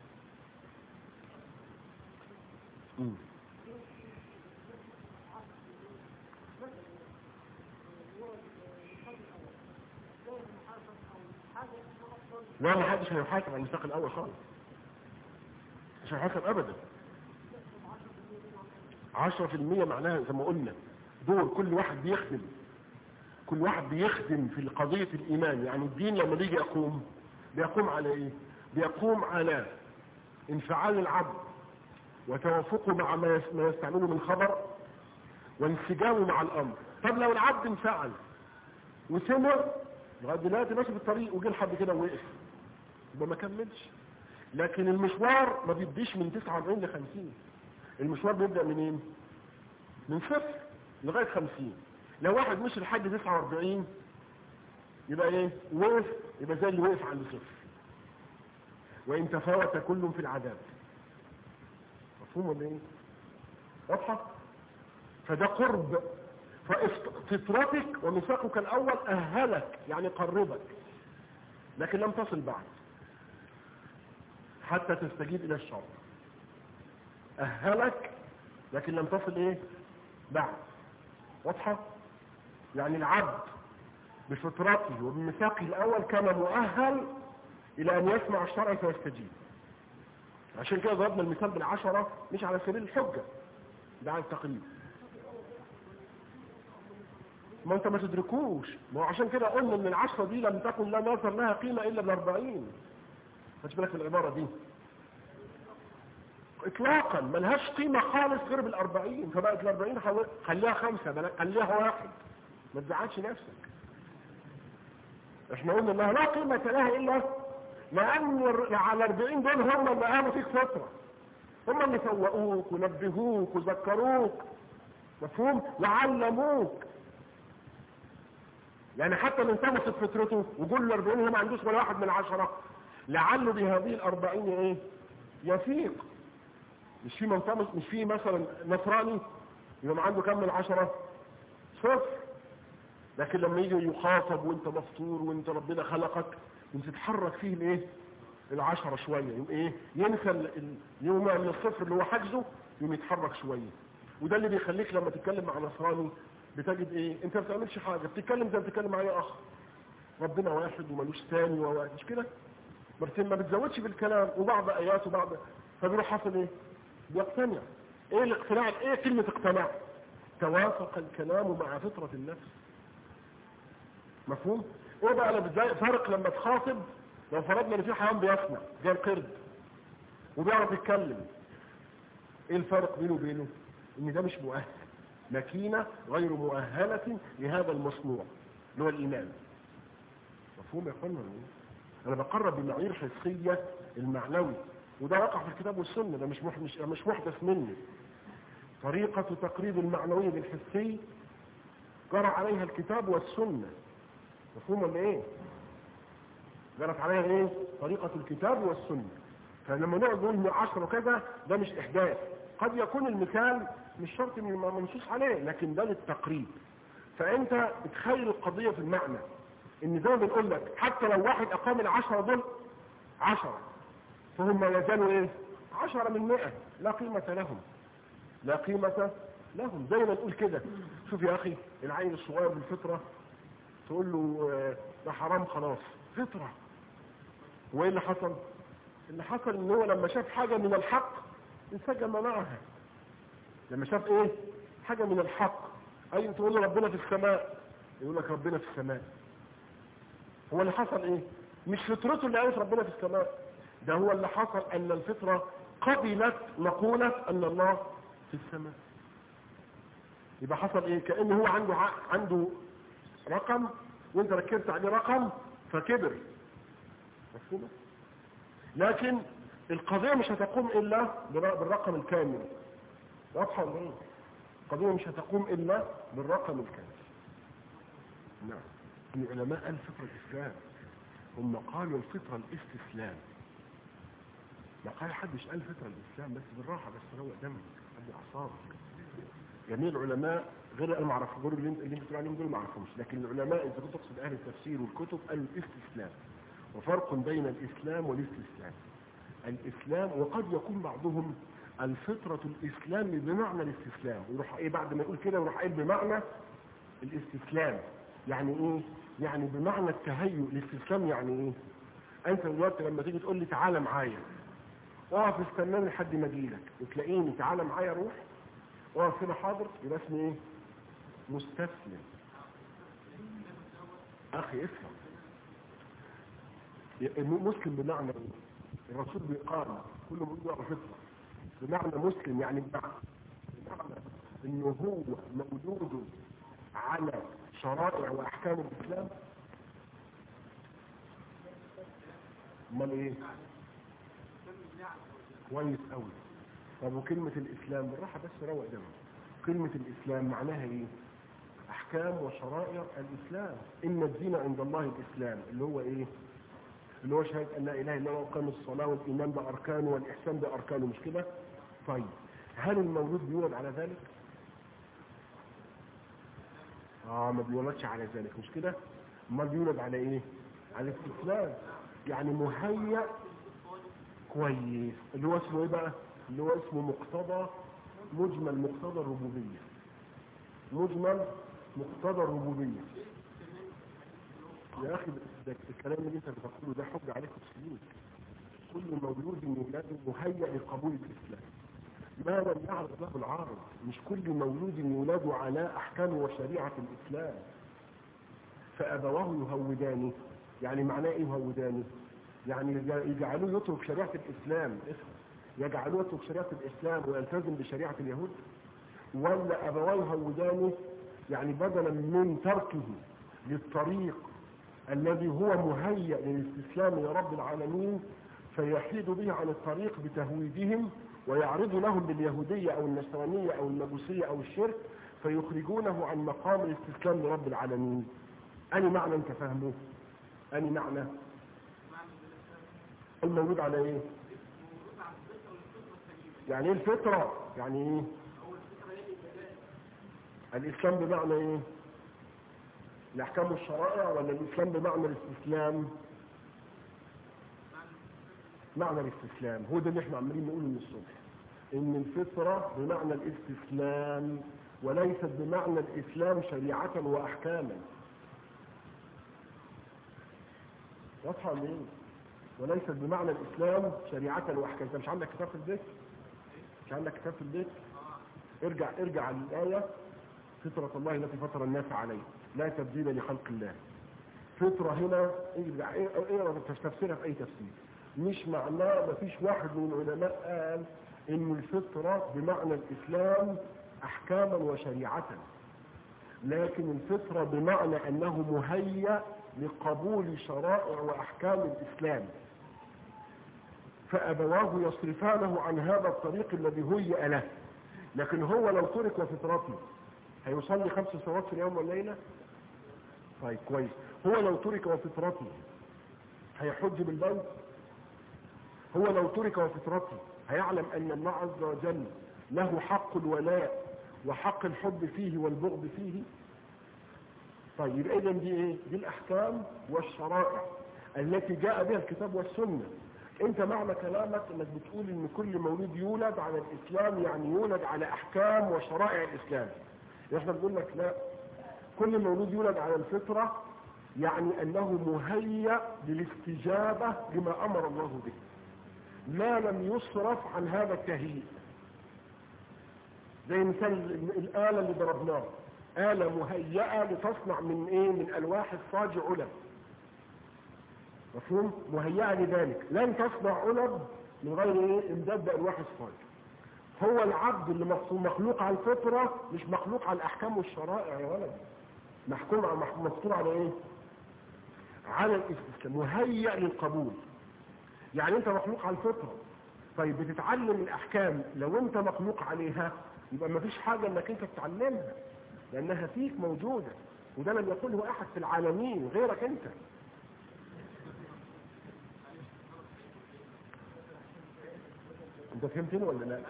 B: لا، ما حدش هيحاسب على الميثاق الأول خالص، مش هيحاسب أبدا. 10% معناها زي ما قلنا دور كل واحد بيخدم، كل واحد بيخدم في قضية الإيمان. يعني الدين لما بيجي يقوم بيقوم على إيه؟ بيقوم على انفعال العبد وتوافقه مع ما يستعمله من خبر وانسجامه مع الأمر. طب لو العبد انفعل وسمع لغاية دلوقتي ماشي في الطريق وجه لحد كده ووقف، يبقى ما كملش. لكن المشوار ما بيبديش من 49 ل 50، المشوار بيبدأ منين؟ من 0 لغاية 50. لو واحد مشي لحد 49 يبقى ايه؟ وقف، يبقى زي اللي وقف عند 0، وإن تفاوت كل في العذاب. مفهوم ولا ايه؟ واضحة؟ فده قرب. ففطرتك وميثاقك الأول أهلك يعني قربك، لكن لم تصل بعد حتى تستجيب إلى الشرع. أهلك لكن لم تصل إيه؟ بعد. واضحة؟ يعني العبد بفطرته وبميثاقه الأول كان مؤهل إلى أن يسمع الشرع فيستجيب. عشان كده ضربنا المثال بال10 مش على سبيل الحجة، ده على التقريب. ما انت ما تدركوش، ما هو عشان كده قلنا ان ال10 دي لم تكن لا نظر لها قيمة الا بال40. خدش بالك من العبارة دي؟ اطلاقا ملهاش قيمة خالص غير بال40، فبقت ال40 خليها 5 خليها 1، ما تزعلش نفسك. احنا قلنا انها لا قيمة لها الا لان على 40 دول هم اللي قاموا فيك فترة، هم اللي فوقوك ونبهوك وذكروك، مفهوم، وعلموك. يعني حتى من تمسك فترته وقول له 40 هو ما عندوش ولا 1 من 10، لعله بهذه ال40 ايه يفيق. مش في مثلا نصراني يبقى عنده كم من 10؟ 0. لكن لما يجي يخاطب وانت مفطور وانت ربنا خلقك تتحرك فيه الايه ال10 شويه، يوم ايه ينسى يوم من الصفر اللي هو حجزه، يوم يتحرك شويه. وده اللي بيخليك لما تتكلم مع نصراني بتجد ايه، انت ما بتعملش حاجه، بتتكلم زي ما بتتكلم مع اي اخ، ربنا واحد ومالوش ثاني وواحد، مش كده؟ ما بتزودش بالكلام وبعض ايات وبعض، فبيروح حاصل ايه؟ بيقتنع. ايه الاقتناع؟ ايه كلمه اقتناع؟ توافق الكلام مع فطره النفس. مفهوم؟ ايه بقى اللي فرق لما تخاطب، لو فرضنا ان في حيوان بيصنع زي القرد وبيعرف يتكلم، ايه الفرق بينه وبينه؟ ان ده مش مؤهل، ماكينه غير مؤهله لهذا المصنوع اللي هو الايمان. مفهوم يا اخوانا؟ انا بقرب بمعايير حسيه المعنوي، وده وقع في الكتاب والسنه، ده مش محدث مني. طريقه تقريب المعنوي بالحسي جرى عليها الكتاب والسنه. مفهوم ولا ايه؟ جرت عليها ايه؟ طريقه الكتاب والسنه. فلما نقعد نقول 10 وكذا، ده مش احداث. قد يكون المثال مش شرط منصوص عليه، لكن ده للتقريب. فانت بتخيل القضيه في المعنى، ان زي ما بنقول لك حتى لو واحد اقام ال10 دول 10، فهم لا زالوا ايه؟ 10 من 100، لا قيمه لهم، لا قيمه لهم. زي ما نقول كده، شوف يا اخي العيل الصغير بالفطره تقول له ده حرام، خلاص فطره. وايه اللي حصل؟ اللي حصل ان هو لما شاف حاجه من الحق انسجم معها. لما شاف ايه؟ حاجه من الحق. اي تقول له ربنا في السماء، يقول لك ربنا في السماء. هو اللي حصل ايه؟ مش فطرته اللي قالت ربنا في السماء، ده هو اللي حصل ان الفطره قبلت مقوله ان الله في السماء. يبقى حصل ايه؟ كأن هو عنده رقم وانت ركبت عليه رقم فكبر. مفهوم؟ لكن القضيه مش هتقوم الا بالرقم الكامل. واضحه ولا ايه؟ القضيه مش هتقوم الا بالرقم الكامل. نعم. العلماء قال فطره الاسلام، هم قالوا الفطره الاستسلام. ما قال حدش قال فطره الاسلام، بس بالراحه، بس روق دمك، ابو اعصابك. جميع العلماء غير انا ما اعرفش، غير اللي انت بتقول عليهم دول ما اعرفهمش، لكن العلماء اذا كنت تقصد اهل التفسير والكتب قالوا الاستسلام. وفرق بين الاسلام والاستسلام. الاسلام، وقد يكون بعضهم الفطره الاسلام بمعنى الاستسلام، ويروح ايه بعد ما يقول كده يروح قايل بمعنى الاستسلام. يعني ايه؟ يعني بمعنى التهيؤ. الاستسلام يعني ايه؟ انت دلوقتي لما تيجي تقول لي تعالى معايا، اقف استناني لحد ما اجيلك وتلاقيني تعالى معايا روح، اقف هنا حاضر، يبقى اسمي ايه؟ مستسلم. اخي افهم، مسلم بمعنى ايه؟ الرسول بيقال كل مولود على فطره، بمعنى مسلم يعني بمعنى انه هو مولود على شرائع واحكام الاسلام. امال ايه؟ كويس قوي. طب وكلمه الاسلام بالراحه بس روق دمك، كلمه الاسلام معناها ايه؟ احكام وشرائع الاسلام. ان الدين عند الله الاسلام، اللي هو ايه؟ اللي هو شهاده ان لا اله الا الله وقام الصلاه والايمان باركانه والاحسان باركانه، مش كده؟ طيب هل المولود بيولد على ذلك؟ ما بيولدش على ذلك، مش كده؟ امال بيولد على ايه؟ على الاستسلام. يعني مهيأ كويس، اللي هو اسمه ايه بقى؟ اللي هو اسمه مجمل مقتضى الربوبيه. مجمل مقتضى الربوبيه. يا اخي ده الكلام اللي انت بتقوله ده حجه عليك السلوك. كل مولود يولد مهيأ لقبول الاسلام، ما لم يعرض له العارض. مش كل مولود يولد على احكام وشريعه الاسلام. فابواه يهودانه. يعني معناه ايه يهودانه؟ يعني يجعلوه يترك شريعه الاسلام. يجعلوه يترك شريعة الإسلام ويلتزم بشريعة اليهود؟ ولا أبواه يهودانه يعني بدلا من تركه للطريق الذي هو مهيأ للاستسلام لرب العالمين فيحيد به عن الطريق بتهويدهم ويعرض لهم باليهودية أو النصرانية أو المجوسية أو الشرك فيخرجونه عن مقام الاستسلام لرب العالمين؟ أني معنى أنت فهمه؟ أني معنى المولود على إيه؟ يعني إيه الفطرة؟ يعني إيه؟ الإسلام بمعنى إيه؟ الأحكام والشرائع ولا الإسلام بمعنى الاستسلام؟ معنى الاستسلام هو ده اللي احنا عمالين نقوله من الصبح، إن الفطرة بمعنى الاستسلام وليست بمعنى الإسلام شريعة وأحكاما. واضحة ولا إيه؟ وليست بمعنى الإسلام شريعة وأحكاما. أنت مش عندك كتاب في البيت؟ مش عندك كتاب في البيت؟ ارجع للآية فطرة الله التي فطر الناس عليه لا تبديل لخلق الله. فطرة هنا ارجع اقرا تفسيرها في أي تفسير. مش معناه مفيش واحد من العلماء قال إن الفطرة بمعنى الإسلام أحكاما وشريعة، لكن الفطرة بمعنى أنه مهيأ لقبول شرائع وأحكام الإسلام فأبواه يصرفانه عن هذا الطريق الذي هيأ له. لكن هو لو ترك وفطرته هيصلي 5 صلوات في اليوم والليلة؟ طيب كويس. هو لو ترك وفطرته هيحج بالبيت؟ هو لو ترك وفطرته هيعلم أن الله عز وجل له حق الولاء وحق الحب فيه والبغض فيه؟ طيب إذا دي إيه؟ دي الأحكام والشرائع التي جاء بها الكتاب والسنة. أنت معنى كلامك أنك بتقول إن كل مولود يولد على الإسلام يعني يولد على أحكام وشرائع الإسلام. إحنا بنقول لك لا، كل مولود يولد على الفطرة يعني أنه مهيأ للاستجابة لما أمر الله به ما لم يصرف عن هذا التهيئ. زي مثال الآلة اللي ضربناها، آلة مهيئة لتصنع من إيه؟ من ألواح الصاج علب. مفهوم؟ مهيئة لذلك، لن تصنع علب من غير إيه؟ إمداد بألواح الصاج. هو العبد اللي مخلوق على الفطرة مش مخلوق على الأحكام والشرائع يا ولد، مفطور على إيه؟ على الاستسلام، مهيئ للقبول. يعني أنت مخلوق على الفطرة، طيب بتتعلم الأحكام، لو أنت مخلوق عليها يبقى مفيش حاجة أنك أنت تتعلمها لأنها فيك موجودة، وده لم يقوله أحد في العالمين غيرك أنت. أنت فهمتني ولا لا؟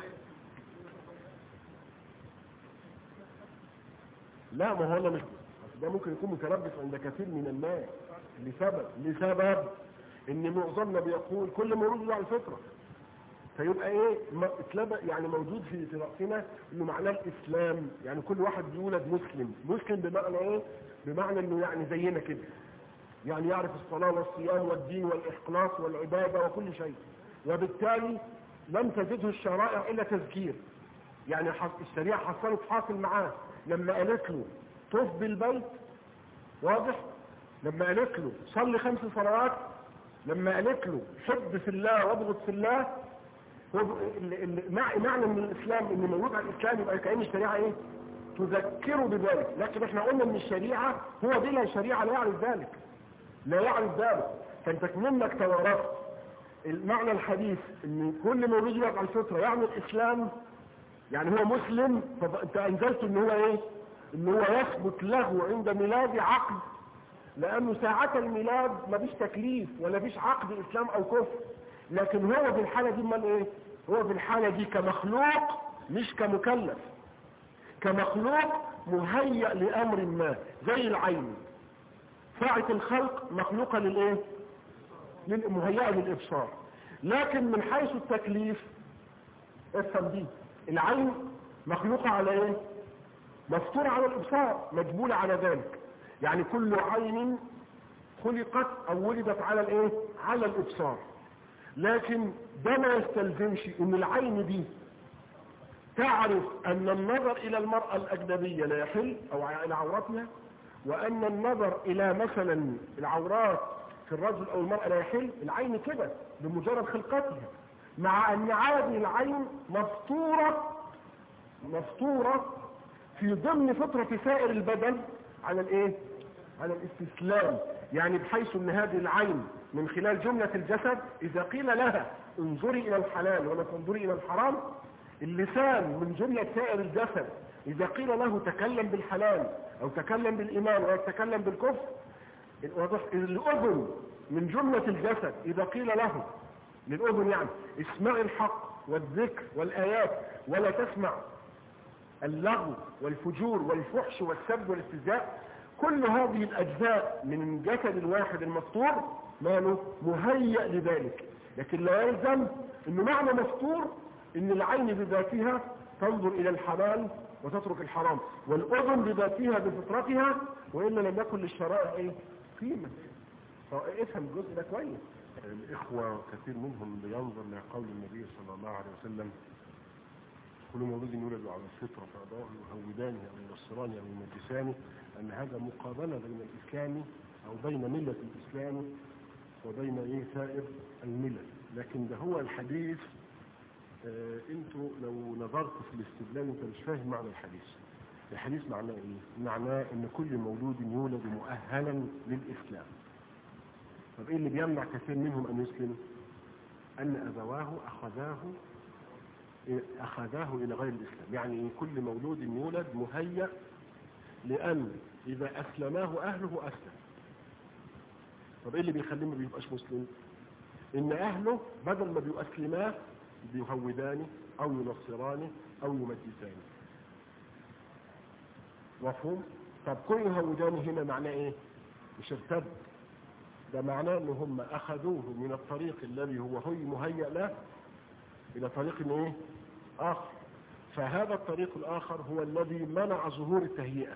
B: لا، ما هو أنا مش ده ممكن يكون متلبس عند كثير من الناس لسبب إن معظمنا بيقول كل مولود على الفطرة، فيبقى ايه يعني موجود في رأسنا انه معناه الاسلام، يعني كل واحد يولد مسلم بمعنى ايه؟ بمعنى انه يعني زينا كده، يعني يعرف الصلاة والصيام والدين والاخلاص والعبادة وكل شيء، وبالتالي لم تزده الشرائع الا تذكير. يعني الشريعة حصلت حاصل معاه لما قالت له طف بالبيت، واضح؟ لما قالت له صلي 5 صلوات، لما قالت له حب في الله وابغض في الله. معنى من الاسلام ان موجود على الاسلام يبقى كأن الشريعة ايه؟ تذكره بذلك. لكن احنا قلنا ان الشريعة هو دي الشريعة لا يعرف ذلك، لا يعرف ذلك. فانت منك توارثت المعنى الحديث ان كل مولود يولد على الفطرة يعني الاسلام، يعني هو مسلم، فانت انزلت ان هو ايه؟ ان هو يثبت له عند ميلاد عقد، لانه ساعة الميلاد ما فيش تكليف ولا فيش عقد اسلام او كفر. لكن هو في الحالة دي امال ايه؟ هو في الحالة دي كمخلوق مش كمكلف، كمخلوق مهيأ لامر ما، زي العين ساعة الخلق مخلوقة للايه؟ مهيئة للابصار. لكن من حيث التكليف افهم دي، العين مخلوقة على ايه؟ مفطورة على الابصار، مجبولة على ذلك. يعني كل عين خلقت او ولدت على الايه؟ على الابصار. لكن ده ما يستلزمش ان العين دي تعرف ان النظر الى المرأة الاجنبية لا يحل او الى عورتها، وان النظر الى مثلا العورات في الرجل او المرأة لا يحل. العين كده بمجرد خلقتها مع ان هذه العين مفطورة في ضمن فطرة سائر البدن على الايه؟ على الاستسلام. يعني بحيث ان هذه العين من خلال جملة الجسد اذا قيل لها انظري الى الحلال ولا تنظري الى الحرام، اللسان من جملة سائر الجسد اذا قيل له تكلم بالحلال او تكلم بالايمان او تكلم بالكفر. الاذن من جملة الجسد اذا قيل له للاذن يعني اسمعي الحق والذكر والايات ولا تسمع اللغو والفجور والفحش والسب والاستهزاء، كل هذه الاجزاء من جسد الواحد المفطور ماله مهيأ لذلك. لكن لا يلزم انه معنى مفطور ان العين بذاتها تنظر الى الحلال وتترك الحرام، والاذن بذاتها بفطرتها والا لم يكن للشرائع ايه قيمه. افهم الجزء ده كويس.
A: الاخوه كثير منهم بينظر لقول النبي صلى الله عليه وسلم كل مولود يولد على الفطره فابواه يهودانه او ينصرانه او يمجسانه، ان هذا مقابله بين الاسلام او بين مله الاسلام وبين ايه سائر الملل. لكن ده هو الحديث. انتوا لو نظرت في الاستدلال انت مش فاهم معنى الحديث. الحديث معناه ايه؟ معناه ان كل مولود يولد مؤهلا للاسلام. طب ايه اللي بيمنع كثير منهم ان يسلم؟ ان ابواه اخذاه الى غير الاسلام. يعني كل مولود يولد مهيأ لان اذا اسلماه اهله اسلم. طب ايه اللي بيخليه ما بيبقاش مسلم؟ ان اهله بدل ما بيسلماه بيهودانه او ينصرانه او يمجسانه. مفهوم؟ طب كل يهودانه هنا معناه ايه؟ مش ارتد، ده معناه ان هم اخذوه من الطريق الذي هو مهيأ له الى طريق ايه اخر. فهذا الطريق الاخر هو الذي منع ظهور التهيئة.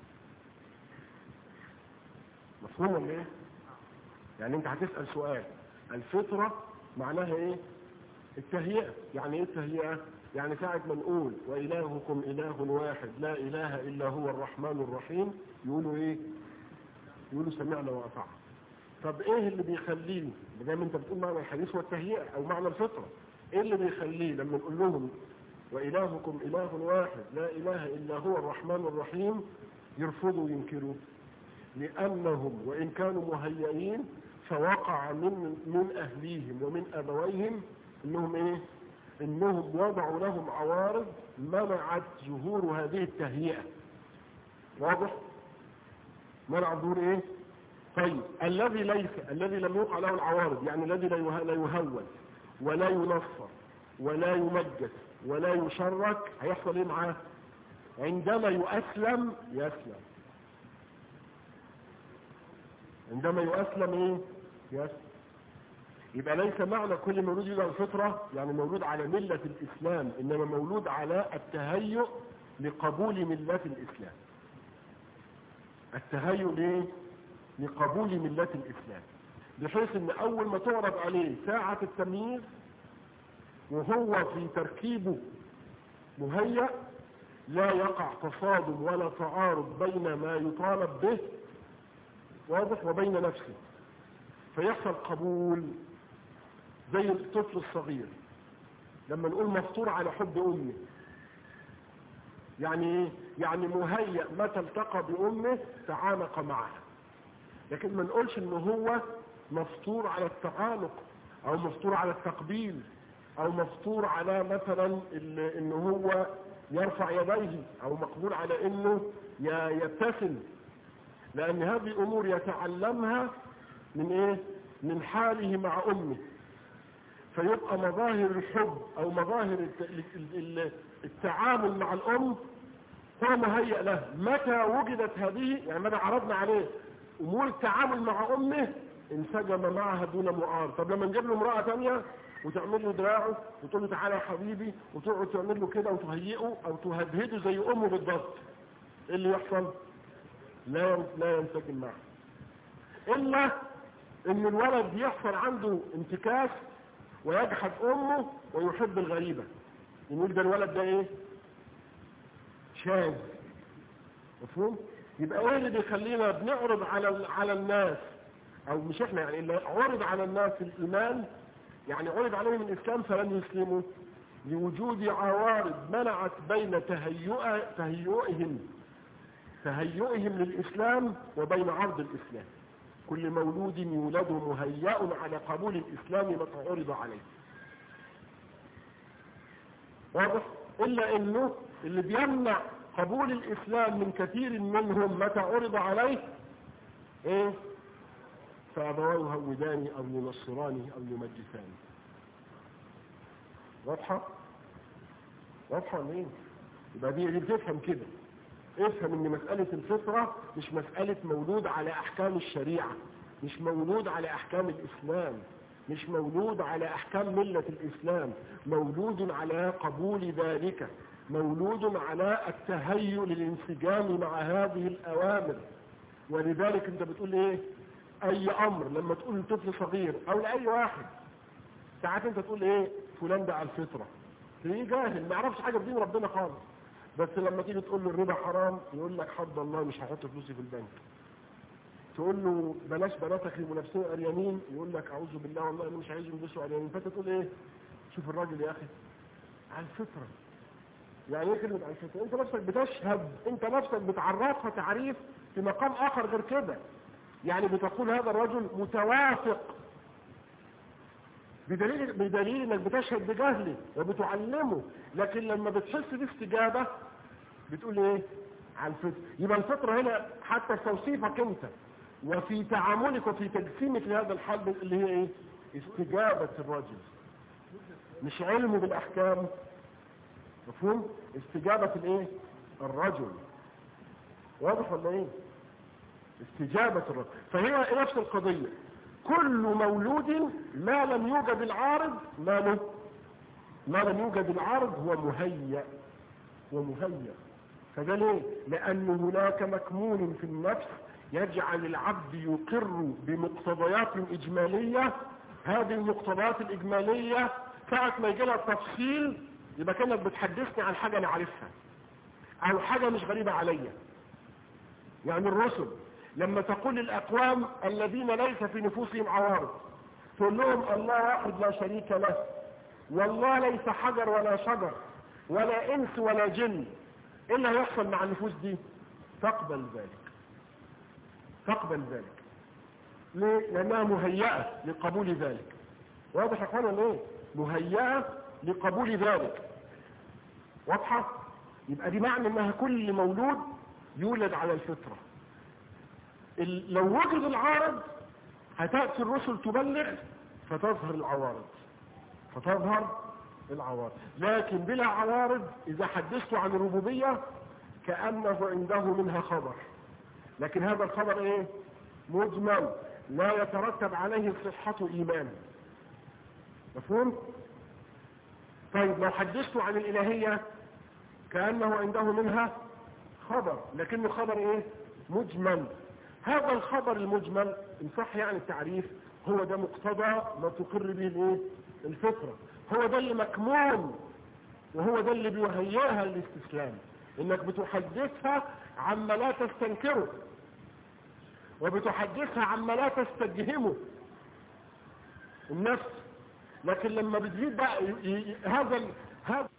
A: مفهوم ولا ايه؟ يعني انت هتسأل سؤال، الفطرة معناها ايه؟ التهيئة. يعني ايه التهيئة؟ يعني ساعة ما نقول وإلهكم إله واحد لا إله إلا هو الرحمن الرحيم، يقولوا ايه؟ يقولوا سمعنا وأطعنا. طب ايه اللي بيخليه زي ما انت بتقول معنى الحديث والتهيئة او معنى الفطرة، ايه اللي بيخليه لما نقول لهم وإلهكم إله واحد لا إله إلا هو الرحمن الرحيم يرفضوا وينكروا؟ لأنهم وإن كانوا مهيئين فوقع من أهليهم ومن أبويهم إنهم إيه؟ إنهم وضعوا لهم عوارض منعت ظهور هذه التهيئة. واضح؟ منع ظهور إيه؟ طيب الذي لم يوقع له العوارض، يعني الذي لا يهول ولا ينصر ولا يمجس ولا يشرك، هيحصل إيه معاه؟ عندما يسلم عندما يسلم ايه؟ يسلم. يبقى ليس معنى كل مولود يولد على الفطرة يعني مولود على ملة الإسلام، إنما مولود على التهيؤ لقبول ملة الإسلام. التهيؤ ليه؟ لقبول ملة الإسلام، بحيث إن أول ما تعرض عليه ساعة التمييز وهو في تركيبه مهيأ لا يقع تصادم ولا تعارض بين ما يطالب به واضح وبين نفسه، فيحصل قبول. زي الطفل الصغير لما نقول مفطور على حب أمه، يعني ايه؟ يعني مهيأ متى التقى بأمه تعانق معها. لكن ما نقولش ان هو مفطور على التعانق او مفطور على التقبيل او مفطور على مثلا ان هو يرفع يديه او مقبول على انه يبتسم، لان هذه امور يتعلمها من ايه؟ من حاله مع امه. فيبقى مظاهر الحب او مظاهر التعامل مع الام هو مهيأ له. متى وجدت هذه يعني متى عرضنا عليه امور التعامل مع امه انسجم معها دون معارض. طب لما نجيب له امرأة ثانيه وتعمل له دراعه وتقول له تعالى يا حبيبي وتقعد تعمل له كده وتهيئه او تهدهده زي امه بالضبط، ايه اللي يحصل؟ لا ينسجم معه، الا ان الولد يحصل عنده انتكاس ويجحد امه ويحب الغريبة، يقول ده الولد ده ايه؟ شاذ. مفهوم؟ يبقى ايه اللي بيخلينا بنعرض على الناس، او مش احنا يعني اللي عرض على الناس الايمان
B: يعني عرض عليهم الإسلام فلم يسلموا لوجود عوارض منعت بين تهيئهم للإسلام وبين عرض الإسلام. كل مولود يولد مهيأ على قبول الإسلام متى عرض عليه. واضح؟ إلا إنه اللي بيمنع قبول الإسلام من كثير منهم متى عرض عليه إيه؟ فأبواه يهوداني أو ينصراني أو يمجساني. واضحة؟ واضحة ليه؟ يبقى دي بتفهم كده. افهم ان مسألة الفطرة مش مسألة مولود على احكام الشريعة، مش مولود على احكام الاسلام، مش مولود على احكام ملة الاسلام، مولود على قبول ذلك، مولود على التهيؤ للانسجام مع هذه الاوامر. ولذلك انت بتقول ايه؟ اي امر لما تقول لطفل صغير او لاي واحد ساعات انت تقول ايه؟ فلان ده على الفطرة، تلاقيه جاهل ما يعرفش حاجة بدين ربنا خالص. بس لما تيجي تقول له الربا حرام يقول لك حد الله مش هحط فلوسي في البنك. تقول له بلاش بناتك يبقوا نفسهم عريانين يقول لك اعوذ بالله والله انا مش عايز يلبسوا عريانين. فانت تقول ايه؟ شوف الراجل يا اخي على الفطره. يعني ايه كلمه على الفطره؟ انت نفسك بتشهد، انت نفسك بتعرفها تعريف في مقام اخر غير كده. يعني بتقول هذا الرجل متوافق بدليل انك بتشهد بجهله وبتعلمه، لكن لما بتحس باستجابه بتقول ايه؟ على الفطره. يبقى الفطره هنا حتى في توصيفك انت وفي تعاملك وفي تجسيمك لهذا الحال اللي هي ايه؟ استجابه الرجل، مش علمه بالاحكام. مفهوم؟ استجابه الايه؟ الرجل. واضح ولا ايه؟ استجابه الرجل. فهي نفس القضيه. كل مولود ما لم يوجد العارض ما لم يوجد العارض هو مهيأ. فده ليه؟ لأن هناك مكمون في النفس يجعل العبد يقر بمقتضيات إجمالية. هذه المقتضيات الإجمالية ساعة ما يجي لها التفصيل يبقى كأنك بتحدثني عن حاجة أنا عارفها أو حاجة مش غريبة عليا. يعني الرسل لما تقول للأقوام الذين ليس في نفوسهم عوارض تقول لهم الله واحد لا شريك له، والله ليس حجر ولا شجر ولا إنس ولا جن. إيه اللي هيحصل مع النفوس دي؟ تقبل ذلك. ليه؟ لأنها مهيئة لقبول ذلك. واضح يا اخوانا ليه؟ مهيئة لقبول ذلك. واضحة؟ يبقى دي معنى انها كل مولود يولد على الفطرة. لو وجد العارض هتأتي الرسل تبلغ فتظهر العوارض. لكن بلا عوارض إذا حدثت عن الربوبية كأنه عنده منها خبر، لكن هذا الخبر ايه؟ مجمل لا يترتب عليه صحة إيمان. مفهوم؟ طيب لو حدثت عن الإلهية كأنه عنده منها خبر، لكنه خبر ايه؟ مجمل. هذا الخبر المجمل إن صح يعني التعريف هو ده مقتضى ما تقر به الايه؟ الفطرة. هو ده اللي مكمون وهو ده اللي بيهيئها للاستسلام، انك بتحدثها عما لا تستنكره وبتحدثها عما لا تستجهمه النفس. لكن لما بتزيد بقى هذا